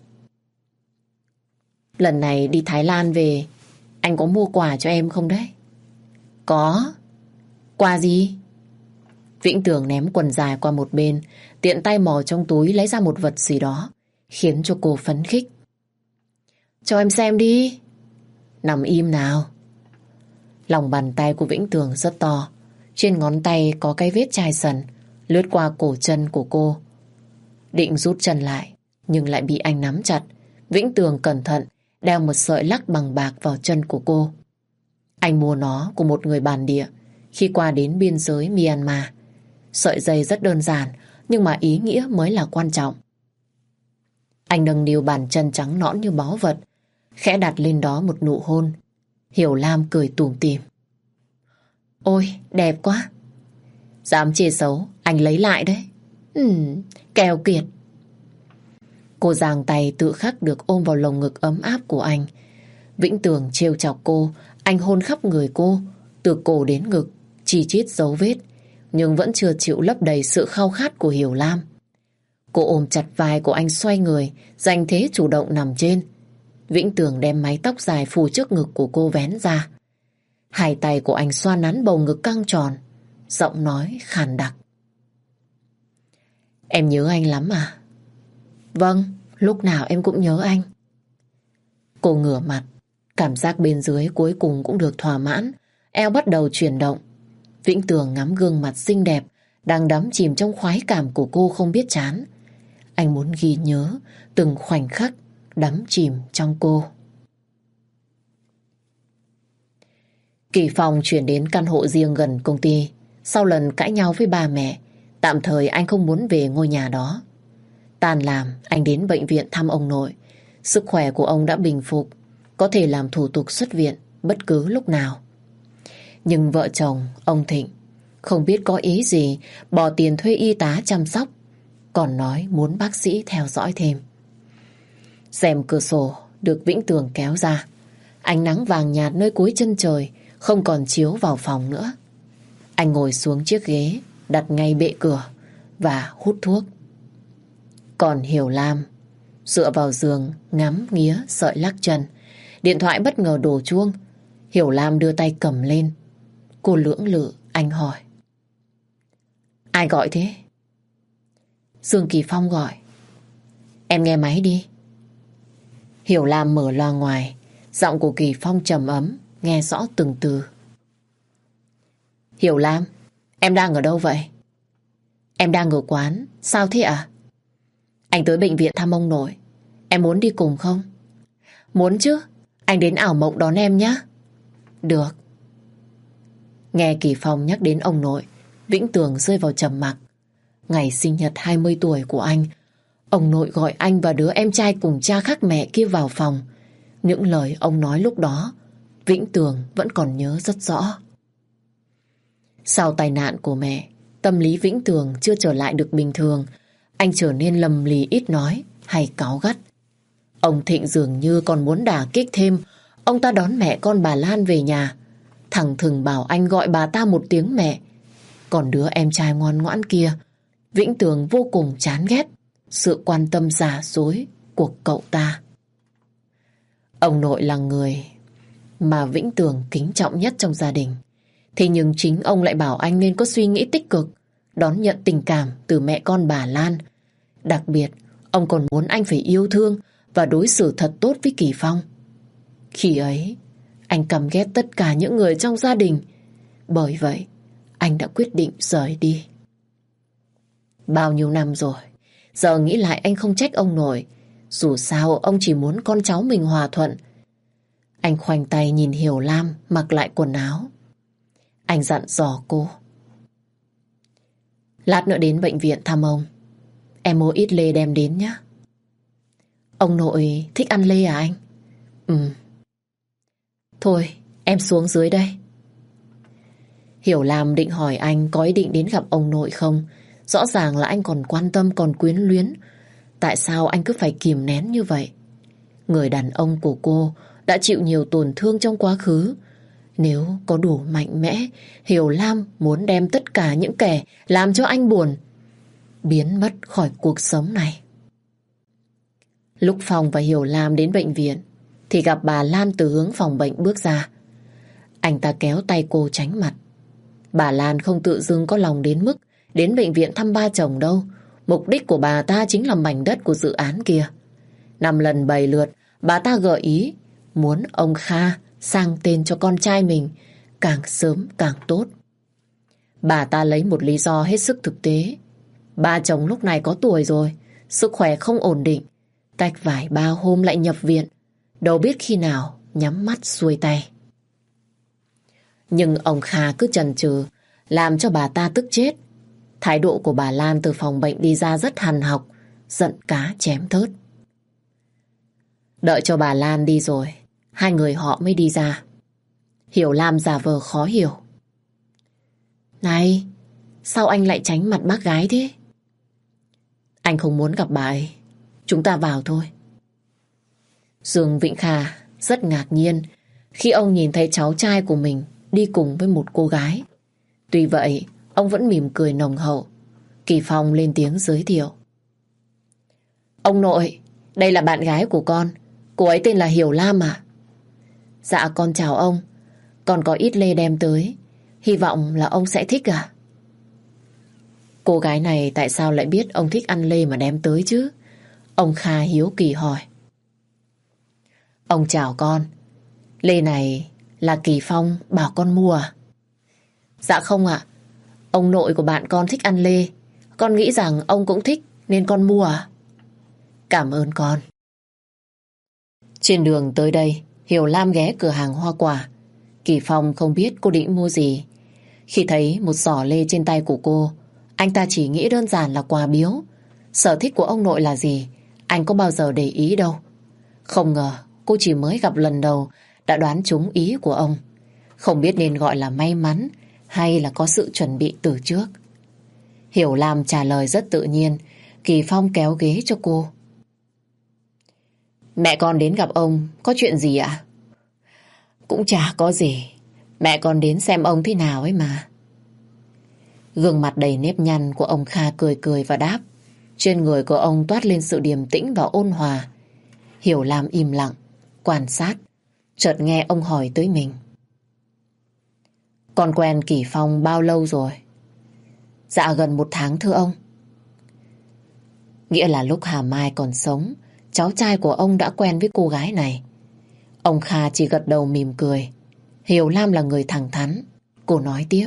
Lần này đi Thái Lan về, anh có mua quà cho em không đấy? Có. Quà gì? Vĩnh Tường ném quần dài qua một bên, tiện tay mò trong túi lấy ra một vật gì đó, khiến cho cô phấn khích. Cho em xem đi. Nằm im nào. Lòng bàn tay của Vĩnh Tường rất to. Trên ngón tay có cái vết chai sần lướt qua cổ chân của cô. Định rút chân lại, nhưng lại bị anh nắm chặt. Vĩnh Tường cẩn thận đeo một sợi lắc bằng bạc vào chân của cô. Anh mua nó của một người bản địa khi qua đến biên giới Myanmar. Sợi dây rất đơn giản, nhưng mà ý nghĩa mới là quan trọng. Anh nâng niu bàn chân trắng nõn như báu vật, khẽ đặt lên đó một nụ hôn. Hiểu Lam cười tủm tỉm. Ôi, đẹp quá. Dám chê xấu, anh lấy lại đấy. Ừm, keo kiệt. Cô giang tay tự khắc được ôm vào lồng ngực ấm áp của anh. Vĩnh Tường trêu chọc cô, anh hôn khắp người cô, từ cổ đến ngực, chi chít dấu vết, nhưng vẫn chưa chịu lấp đầy sự khao khát của Hiểu Lam. Cô ôm chặt vai của anh xoay người, giành thế chủ động nằm trên. Vĩnh Tường đem mái tóc dài phủ trước ngực của cô vén ra. Hai tay của anh xoa nắn bầu ngực căng tròn, giọng nói khàn đặc. Em nhớ anh lắm à? Vâng, lúc nào em cũng nhớ anh. Cô ngửa mặt, cảm giác bên dưới cuối cùng cũng được thỏa mãn, eo bắt đầu chuyển động. Vĩnh Tường ngắm gương mặt xinh đẹp đang đắm chìm trong khoái cảm của cô không biết chán. Anh muốn ghi nhớ từng khoảnh khắc đắm chìm trong cô. Kỳ Phong chuyển đến căn hộ riêng gần công ty. Sau lần cãi nhau với ba mẹ, tạm thời anh không muốn về ngôi nhà đó. Tan làm, anh đến bệnh viện thăm ông nội. Sức khỏe của ông đã bình phục, có thể làm thủ tục xuất viện bất cứ lúc nào. Nhưng vợ chồng ông Thịnh không biết có ý gì bỏ tiền thuê y tá chăm sóc, còn nói muốn bác sĩ theo dõi thêm. Rèm cửa sổ được Vĩnh Tường kéo ra. Ánh nắng vàng nhạt nơi cuối chân trời không còn chiếu vào phòng nữa. Anh ngồi xuống chiếc ghế đặt ngay bệ cửa và hút thuốc. Còn Hiểu Lam dựa vào giường ngắm nghía sợi lắc chân. Điện thoại bất ngờ đổ chuông. Hiểu Lam đưa tay cầm lên. Cô lưỡng lự, anh hỏi. Ai gọi thế? Dương Kỳ Phong gọi. Em nghe máy đi. Hiểu Lam mở loa ngoài. Giọng của Kỳ Phong trầm ấm, nghe rõ từng từ. Hiểu Lam, em đang ở đâu vậy? Em đang ở quán. Sao thế ạ? À? Anh tới bệnh viện thăm ông nội. Em muốn đi cùng không? Muốn chứ. Anh đến ảo mộng đón em nhé. Được. Nghe Kỳ Phong nhắc đến ông nội, Vĩnh Tường rơi vào trầm mặc. Ngày sinh nhật hai mươi tuổi của anh, ông nội gọi anh và đứa em trai cùng cha khác mẹ kia vào phòng. Những lời ông nói lúc đó, Vĩnh Tường vẫn còn nhớ rất rõ. Sau tai nạn của mẹ, tâm lý Vĩnh Tường chưa trở lại được bình thường. Anh trở nên lầm lì, ít nói hay cáu gắt. Ông Thịnh dường như còn muốn đả kích thêm. Ông ta đón mẹ con bà Lan về nhà, thẳng thừng bảo anh gọi bà ta một tiếng mẹ. Còn đứa em trai ngoan ngoãn kia, Vĩnh Tường vô cùng chán ghét sự quan tâm giả dối của cậu ta. Ông nội là người mà Vĩnh Tường kính trọng nhất trong gia đình. Thế nhưng chính ông lại bảo anh nên có suy nghĩ tích cực, đón nhận tình cảm từ mẹ con bà Lan. Đặc biệt, ông còn muốn anh phải yêu thương và đối xử thật tốt với Kỳ Phong. Khi ấy, anh căm ghét tất cả những người trong gia đình. Bởi vậy, anh đã quyết định rời đi. Bao nhiêu năm rồi, giờ nghĩ lại anh không trách ông nội. Dù sao, ông chỉ muốn con cháu mình hòa thuận. Anh khoanh tay nhìn Hiểu Lam mặc lại quần áo. Anh dặn dò cô. Lát nữa đến bệnh viện thăm ông. Em mua ít lê đem đến nhé. Ông nội thích ăn lê à anh? Ừ. Thôi, em xuống dưới đây. Hiểu Lam định hỏi anh có ý định đến gặp ông nội không. Rõ ràng là anh còn quan tâm, còn quyến luyến. Tại sao anh cứ phải kìm nén như vậy? Người đàn ông của cô đã chịu nhiều tổn thương trong quá khứ. Nếu có đủ mạnh mẽ, Hiểu Lam muốn đem tất cả những kẻ làm cho anh buồn biến mất khỏi cuộc sống này. Lúc Phong và Hiểu Lam đến bệnh viện thì gặp bà Lan từ hướng phòng bệnh bước ra. Anh ta kéo tay cô tránh mặt. Bà Lan không tự dưng có lòng đến mức đến bệnh viện thăm ba chồng đâu. Mục đích của bà ta chính là mảnh đất của dự án kia. Năm lần bảy lượt bà ta gợi ý muốn ông Kha sang tên cho con trai mình, càng sớm càng tốt. Bà ta lấy một lý do hết sức thực tế. Ba chồng lúc này có tuổi rồi, sức khỏe không ổn định, cách vài ba hôm lại nhập viện, đâu biết khi nào nhắm mắt xuôi tay. Nhưng ông Kha cứ chần chừ, làm cho bà ta tức chết. Thái độ của bà Lan từ phòng bệnh đi ra rất hằn học, giận cá chém thớt. Đợi cho bà Lan đi rồi, hai người họ mới đi ra. Hiểu Lam giả vờ khó hiểu. Này, sao anh lại tránh mặt bác gái thế? Anh không muốn gặp bà ấy. Chúng ta vào thôi. Dương Vĩnh Kha rất ngạc nhiên khi ông nhìn thấy cháu trai của mình đi cùng với một cô gái. Tuy vậy, ông vẫn mỉm cười nồng hậu. Kỳ Phong lên tiếng giới thiệu. Ông nội, đây là bạn gái của con. Cô ấy tên là Hiểu Lam à? Dạ con chào ông. Con có ít lê đem tới. Hy vọng là ông sẽ thích à? Cô gái này tại sao lại biết ông thích ăn lê mà đem tới chứ? Ông Kha hiếu kỳ hỏi. Ông chào con. Lê này là Kỳ Phong bảo con mua à? Dạ không ạ. Ông nội của bạn con thích ăn lê. Con nghĩ rằng ông cũng thích nên con mua à? Cảm ơn con. Trên đường tới đây, Hiểu Lam ghé cửa hàng hoa quả. Kỳ Phong không biết cô định mua gì. Khi thấy một giỏ lê trên tay của cô, anh ta chỉ nghĩ đơn giản là quà biếu. Sở thích của ông nội là gì, anh có bao giờ để ý đâu. Không ngờ cô chỉ mới gặp lần đầu đã đoán trúng ý của ông. Không biết nên gọi là may mắn hay là có sự chuẩn bị từ trước. Hiểu Lam trả lời rất tự nhiên. Kỳ Phong kéo ghế cho cô. Mẹ con đến gặp ông có chuyện gì ạ? Cũng chả có gì. Mẹ con đến xem ông thế nào ấy mà. Gương mặt đầy nếp nhăn của ông Kha cười cười và đáp. Trên người của ông toát lên sự điềm tĩnh và ôn hòa. Hiểu Lam im lặng, quan sát. Chợt nghe ông hỏi tới mình. Con quen Kỳ Phong bao lâu rồi? Dạ gần một tháng thưa ông. Nghĩa là lúc Hà Mai còn sống, cháu trai của ông đã quen với cô gái này. Ông Kha chỉ gật đầu mỉm cười. Hiểu Lam là người thẳng thắn. Cô nói tiếp.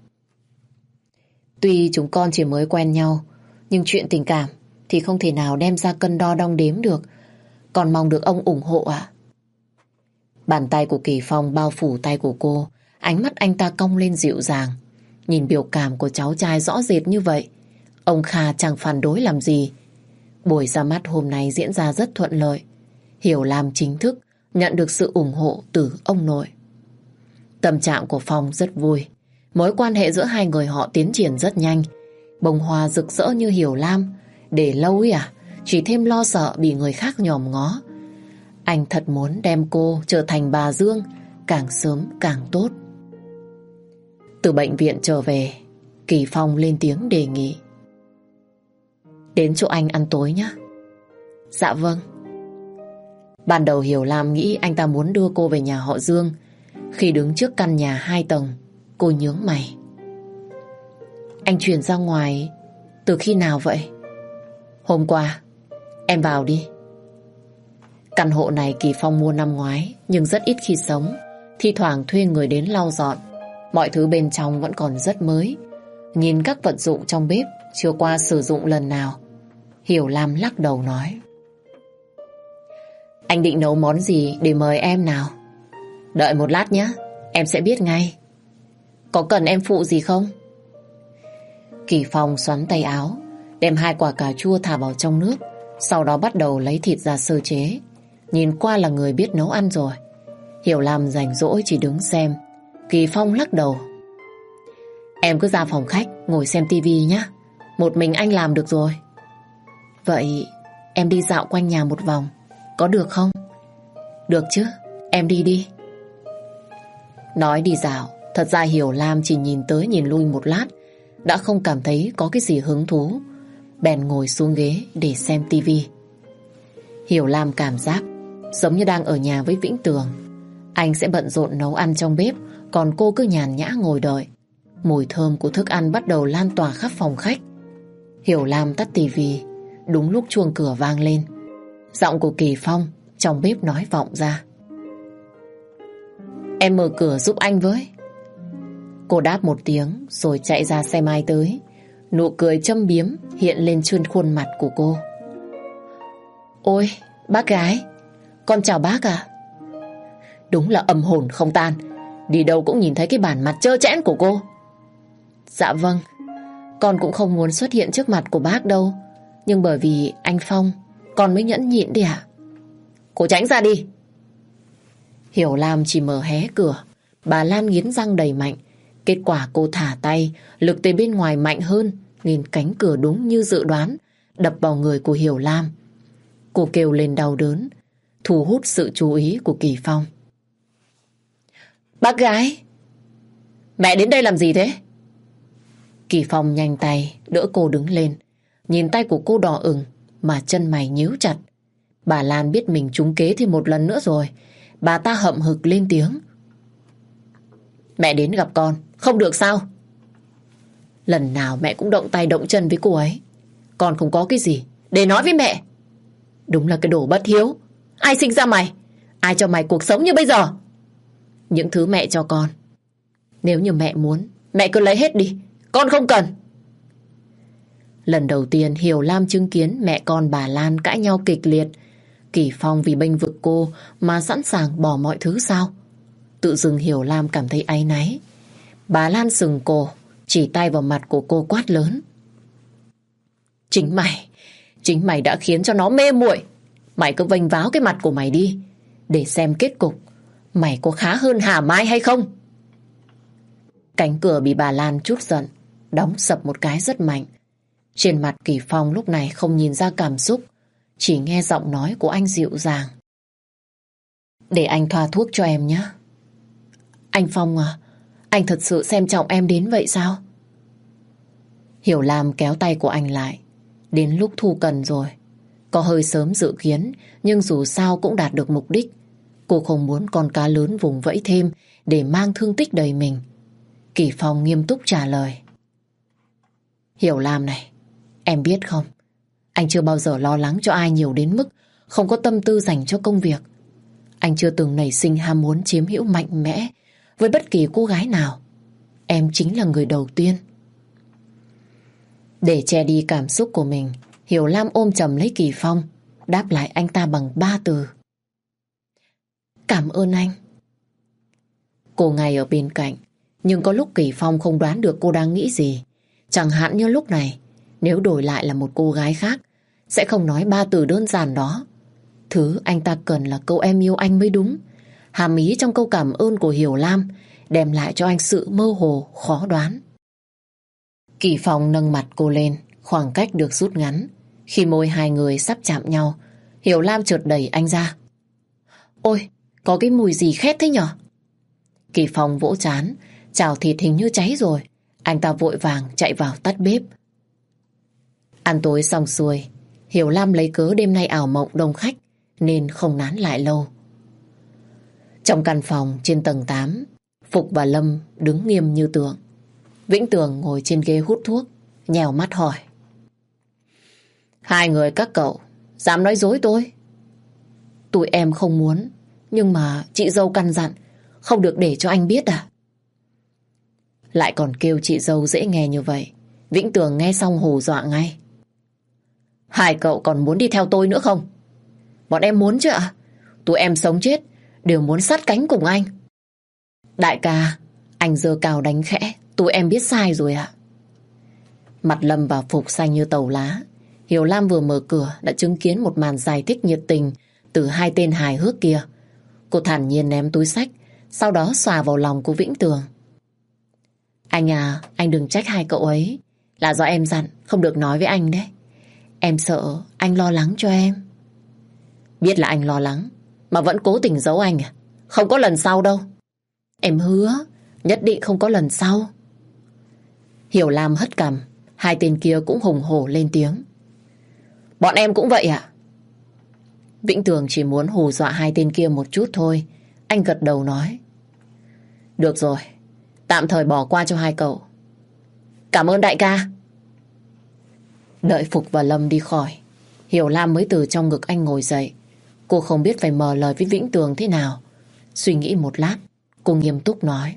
Tuy chúng con chỉ mới quen nhau, nhưng chuyện tình cảm thì không thể nào đem ra cân đo đong đếm được. Còn mong được ông ủng hộ ạ. Bàn tay của Kỳ Phong bao phủ tay của cô. Ánh mắt anh ta cong lên dịu dàng. Nhìn biểu cảm của cháu trai rõ rệt như vậy, ông Kha chẳng phản đối làm gì. Buổi ra mắt hôm nay diễn ra rất thuận lợi. Hiểu Lam chính thức nhận được sự ủng hộ từ ông nội. Tâm trạng của Phong rất vui. Mối quan hệ giữa hai người họ tiến triển rất nhanh. Bông hoa rực rỡ như Hiểu Lam. Để lâu ấy à, chỉ thêm lo sợ bị người khác nhòm ngó. Anh thật muốn đem cô trở thành bà Dương, càng sớm càng tốt. Từ bệnh viện trở về, Kỳ Phong lên tiếng đề nghị. Đến chỗ anh ăn tối nhé. Dạ vâng. Ban đầu Hiểu Lam nghĩ anh ta muốn đưa cô về nhà họ Dương. Khi đứng trước căn nhà hai tầng, cô nhướng mày. Anh chuyển ra ngoài từ khi nào vậy? Hôm qua. Em vào đi. Căn hộ này Kỳ Phong mua năm ngoái, nhưng rất ít khi sống. Thi thoảng thuê người đến lau dọn. Mọi thứ bên trong vẫn còn rất mới. Nhìn các vật dụng trong bếp chưa qua sử dụng lần nào, Hiểu Lam lắc đầu nói. Anh định nấu món gì để mời em nào? Đợi một lát nhé, em sẽ biết ngay. Có cần em phụ gì không? Kỳ Phong xoắn tay áo, đem hai quả cà chua thả vào trong nước, sau đó bắt đầu lấy thịt ra sơ chế. Nhìn qua là người biết nấu ăn rồi. Hiểu Lam rảnh rỗi chỉ đứng xem. Kỳ Phong lắc đầu. Em cứ ra phòng khách ngồi xem tivi nhé. Một mình anh làm được rồi. Vậy em đi dạo quanh nhà một vòng, có được không? Được chứ, em đi đi. Nói đi dạo, thật ra Hiểu Lam chỉ nhìn tới nhìn lui một lát, đã không cảm thấy có cái gì hứng thú, bèn ngồi xuống ghế để xem tivi. Hiểu Lam cảm giác giống như đang ở nhà với Vĩnh Tường. Anh sẽ bận rộn nấu ăn trong bếp, còn cô cứ nhàn nhã ngồi đợi. Mùi thơm của thức ăn bắt đầu lan tỏa khắp phòng khách. Hiểu Lam tắt tivi, đúng lúc chuông cửa vang lên. Giọng của Kỳ Phong trong bếp nói vọng ra. Em mở cửa giúp anh với. Cô đáp một tiếng rồi chạy ra xe máy tới. Nụ cười châm biếm hiện lên trên khuôn mặt của cô. Ôi, bác gái, con chào bác à. Đúng là âm hồn không tan, đi đâu cũng nhìn thấy cái bản mặt trơ trẽn của cô. Dạ vâng, con cũng không muốn xuất hiện trước mặt của bác đâu, nhưng bởi vì anh Phong, con mới nhẫn nhịn đi ạ. Cô tránh ra đi. Hiểu Lam chỉ mở hé cửa, bà Lan nghiến răng đầy mạnh. Kết quả cô thả tay, lực từ bên ngoài mạnh hơn, nên cánh cửa đúng như dự đoán, đập vào người của Hiểu Lam. Cô kêu lên đau đớn, thu hút sự chú ý của Kỳ Phong. Bác gái, mẹ đến đây làm gì thế? Kỳ Phong nhanh tay đỡ cô đứng lên. Nhìn tay của cô đỏ ửng mà chân mày nhíu chặt. Bà Lan biết mình trúng kế thêm một lần nữa rồi. Bà ta hậm hực lên tiếng. Mẹ đến gặp con, không được sao? Lần nào mẹ cũng động tay động chân với cô ấy. Con không có cái gì để nói với mẹ. Đúng là cái đồ bất hiếu. Ai sinh ra mày? Ai cho mày cuộc sống như bây giờ? Những thứ mẹ cho con, nếu như mẹ muốn, mẹ cứ lấy hết đi, con không cần. Lần đầu tiên Hiểu Lam chứng kiến mẹ con bà Lan cãi nhau kịch liệt. Kỳ Phong vì bênh vực cô mà sẵn sàng bỏ mọi thứ sao? Tự dưng Hiểu Lam cảm thấy áy náy. Bà Lan sừng cổ, chỉ tay vào mặt của cô quát lớn. Chính mày, chính mày đã khiến cho nó mê muội. Mày cứ vênh váo cái mặt của mày đi, để xem kết cục mày có khá hơn Hà Mai hay không. Cánh cửa bị bà Lan trút giận đóng sập một cái rất mạnh. Trên mặt Kỳ Phong lúc này không nhìn ra cảm xúc, chỉ nghe giọng nói của anh dịu dàng. Để anh thoa thuốc cho em nhé. Anh Phong à, anh thật sự xem trọng em đến vậy sao? Hiểu Lam kéo tay của anh lại. Đến lúc thu cần rồi. Có hơi sớm dự kiến, nhưng dù sao cũng đạt được mục đích. Cô không muốn con cá lớn vùng vẫy thêm để mang thương tích đầy mình. Kỳ Phong nghiêm túc trả lời. Hiểu Lam này, em biết không, anh chưa bao giờ lo lắng cho ai nhiều đến mức không có tâm tư dành cho công việc. Anh chưa từng nảy sinh ham muốn chiếm hữu mạnh mẽ với bất kỳ cô gái nào. Em chính là người đầu tiên. Để che đi cảm xúc của mình, Hiểu Lam ôm chầm lấy Kỳ Phong, đáp lại anh ta bằng ba từ. Cảm ơn anh. Cô ngay ở bên cạnh, nhưng có lúc Kỳ Phong không đoán được cô đang nghĩ gì. Chẳng hạn như lúc này, nếu đổi lại là một cô gái khác, sẽ không nói ba từ đơn giản đó. Thứ anh ta cần là câu em yêu anh mới đúng. Hàm ý trong câu cảm ơn của Hiểu Lam đem lại cho anh sự mơ hồ, khó đoán. Kỳ Phong nâng mặt cô lên, khoảng cách được rút ngắn. Khi môi hai người sắp chạm nhau, Hiểu Lam chợt đẩy anh ra. Ôi, có cái mùi gì khét thế nhở? Kỳ Phong vỗ trán, chảo thịt hình như cháy rồi. Anh ta vội vàng chạy vào tắt bếp. Ăn tối xong xuôi, Hiểu Lam lấy cớ đêm nay ảo mộng đông khách nên không nán lại lâu. Trong căn phòng trên tầng tám, Phục và Lâm đứng nghiêm như tượng. Vĩnh Tường ngồi trên ghế hút thuốc, nhèo mắt hỏi. Hai người các cậu dám nói dối tôi? Tụi em không muốn, nhưng mà chị dâu căn dặn không được để cho anh biết à? Lại còn kêu chị dâu dễ nghe như vậy. Vĩnh Tường nghe xong hù dọa ngay. Hai cậu còn muốn đi theo tôi nữa không? Bọn em muốn chứ ạ? Tụi em sống chết đều muốn sát cánh cùng anh. Đại ca, anh giơ cao đánh khẽ, tụi em biết sai rồi ạ. Mặt Lâm và Phục xanh như tàu lá. Hiểu Lam vừa mở cửa đã chứng kiến một màn giải thích nhiệt tình từ hai tên hài hước kia. Cô thản nhiên ném túi xách, sau đó xòa vào lòng của Vĩnh Tường. Anh à, anh đừng trách hai cậu ấy. Là do em dặn, không được nói với anh đấy. Em sợ anh lo lắng cho em. Biết là anh lo lắng, mà vẫn cố tình giấu anh à? Không có lần sau đâu. Em hứa, nhất định không có lần sau. Hiểu Lam hất cằm, hai tên kia cũng hùng hổ lên tiếng. Bọn em cũng vậy à? Vĩnh Tường chỉ muốn hù dọa hai tên kia một chút thôi. Anh gật đầu nói. Được rồi, tạm thời bỏ qua cho hai cậu. Cảm ơn đại ca. Đợi Phục và Lâm đi khỏi, Hiểu Lam mới từ trong ngực anh ngồi dậy. Cô không biết phải mở lời với Vĩnh Tường thế nào. Suy nghĩ một lát, cô nghiêm túc nói.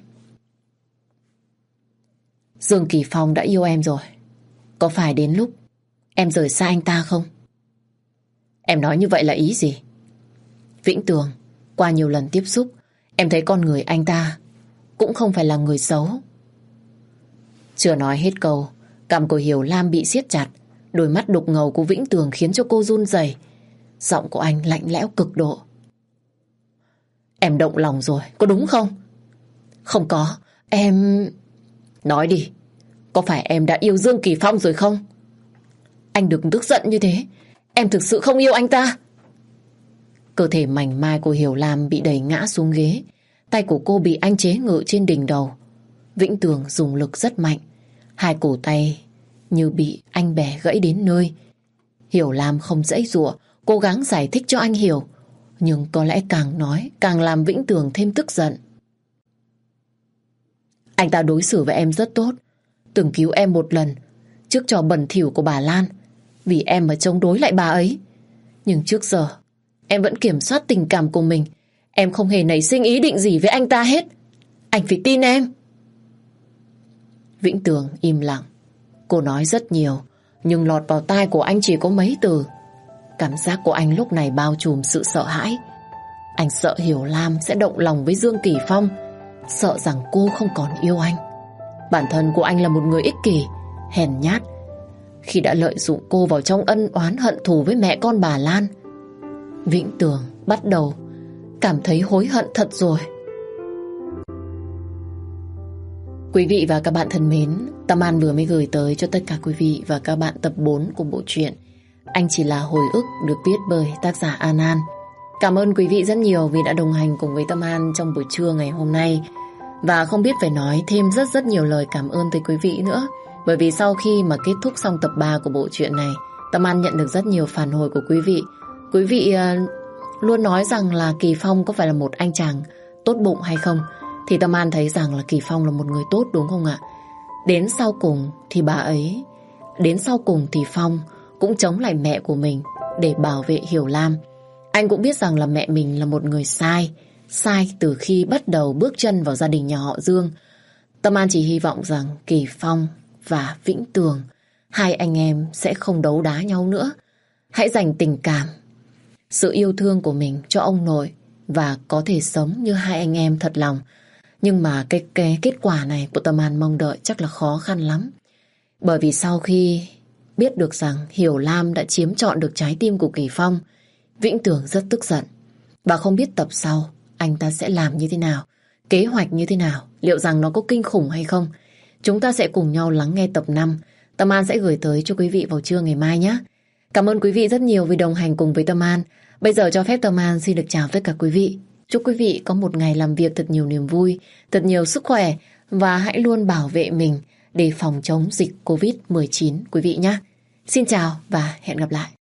Dương Kỳ Phong đã yêu em rồi. Có phải đến lúc em rời xa anh ta không? Em nói như vậy là ý gì? Vĩnh Tường, qua nhiều lần tiếp xúc, em thấy con người anh ta cũng không phải là người xấu. Chưa nói hết câu, cằm của Hiểu Lam bị siết chặt. Đôi mắt đục ngầu của Vĩnh Tường khiến cho cô run rẩy. Giọng của anh lạnh lẽo cực độ. Em động lòng rồi, có đúng không? Không có, em... Nói đi, có phải em đã yêu Dương Kỳ Phong rồi không? Anh đừng tức giận như thế. Em thực sự không yêu anh ta. Cơ thể mảnh mai của Hiểu Lam bị đẩy ngã xuống ghế. Tay của cô bị anh chế ngự trên đỉnh đầu. Vĩnh Tường dùng lực rất mạnh. Hai cổ tay như bị anh bẻ gãy đến nơi. Hiểu Lam không dãy giụa, cố gắng giải thích cho anh hiểu. Nhưng có lẽ càng nói càng làm Vĩnh Tường thêm tức giận. Anh ta đối xử với em rất tốt, từng cứu em một lần trước trò bẩn thỉu của bà Lan, vì em mà chống đối lại bà ấy. Nhưng trước giờ em vẫn kiểm soát tình cảm của mình. Em không hề nảy sinh ý định gì với anh ta hết. Anh phải tin em. Vĩnh Tường im lặng. Cô nói rất nhiều, nhưng lọt vào tai của anh chỉ có mấy từ. Cảm giác của anh lúc này bao trùm sự sợ hãi. Anh sợ Hiểu Lam sẽ động lòng với Dương Kỳ Phong, sợ rằng cô không còn yêu anh. Bản thân của anh là một người ích kỷ, hèn nhát, khi đã lợi dụng cô vào trong ân oán hận thù với mẹ con bà Lan. Vĩnh Tường bắt đầu cảm thấy hối hận thật rồi. Quý vị và các bạn thân mến, Tâm An vừa mới gửi tới cho tất cả quý vị và các bạn tập bốn của bộ truyện Anh Chỉ Là Hồi Ức, được viết bởi tác giả An An. Cảm ơn quý vị rất nhiều vì đã đồng hành cùng với Tâm An trong buổi trưa ngày hôm nay. Và không biết phải nói thêm rất rất nhiều lời cảm ơn tới quý vị nữa. Bởi vì sau khi mà kết thúc xong tập ba của bộ truyện này, Tâm An nhận được rất nhiều phản hồi của quý vị. Quý vị uh, luôn nói rằng là Kỳ Phong có phải là một anh chàng tốt bụng hay không? Thì Tâm An thấy rằng là Kỳ Phong là một người tốt, đúng không ạ? Đến sau cùng thì bà ấy, đến sau cùng thì Phong cũng chống lại mẹ của mình để bảo vệ Hiểu Lam. Anh cũng biết rằng là mẹ mình là một người sai, sai từ khi bắt đầu bước chân vào gia đình nhà họ Dương. Tâm An chỉ hy vọng rằng Kỳ Phong và Vĩnh Tường, hai anh em sẽ không đấu đá nhau nữa. Hãy dành tình cảm, sự yêu thương của mình cho ông nội và có thể sống như hai anh em thật lòng. Nhưng mà cái, cái kết quả này của Tâm An mong đợi chắc là khó khăn lắm. Bởi vì sau khi biết được rằng Hiểu Lam đã chiếm trọn được trái tim của Kỳ Phong, Vĩnh Tường rất tức giận. Và không biết tập sau anh ta sẽ làm như thế nào, kế hoạch như thế nào, liệu rằng nó có kinh khủng hay không. Chúng ta sẽ cùng nhau lắng nghe tập năm. Tâm An sẽ gửi tới cho quý vị vào trưa ngày mai nhé. Cảm ơn quý vị rất nhiều vì đồng hành cùng với Tâm An. Bây giờ cho phép Tâm An xin được chào tất cả quý vị. Chúc quý vị có một ngày làm việc thật nhiều niềm vui, thật nhiều sức khỏe và hãy luôn bảo vệ mình để phòng chống dịch covid mười chín quý vị nhé. Xin chào và hẹn gặp lại.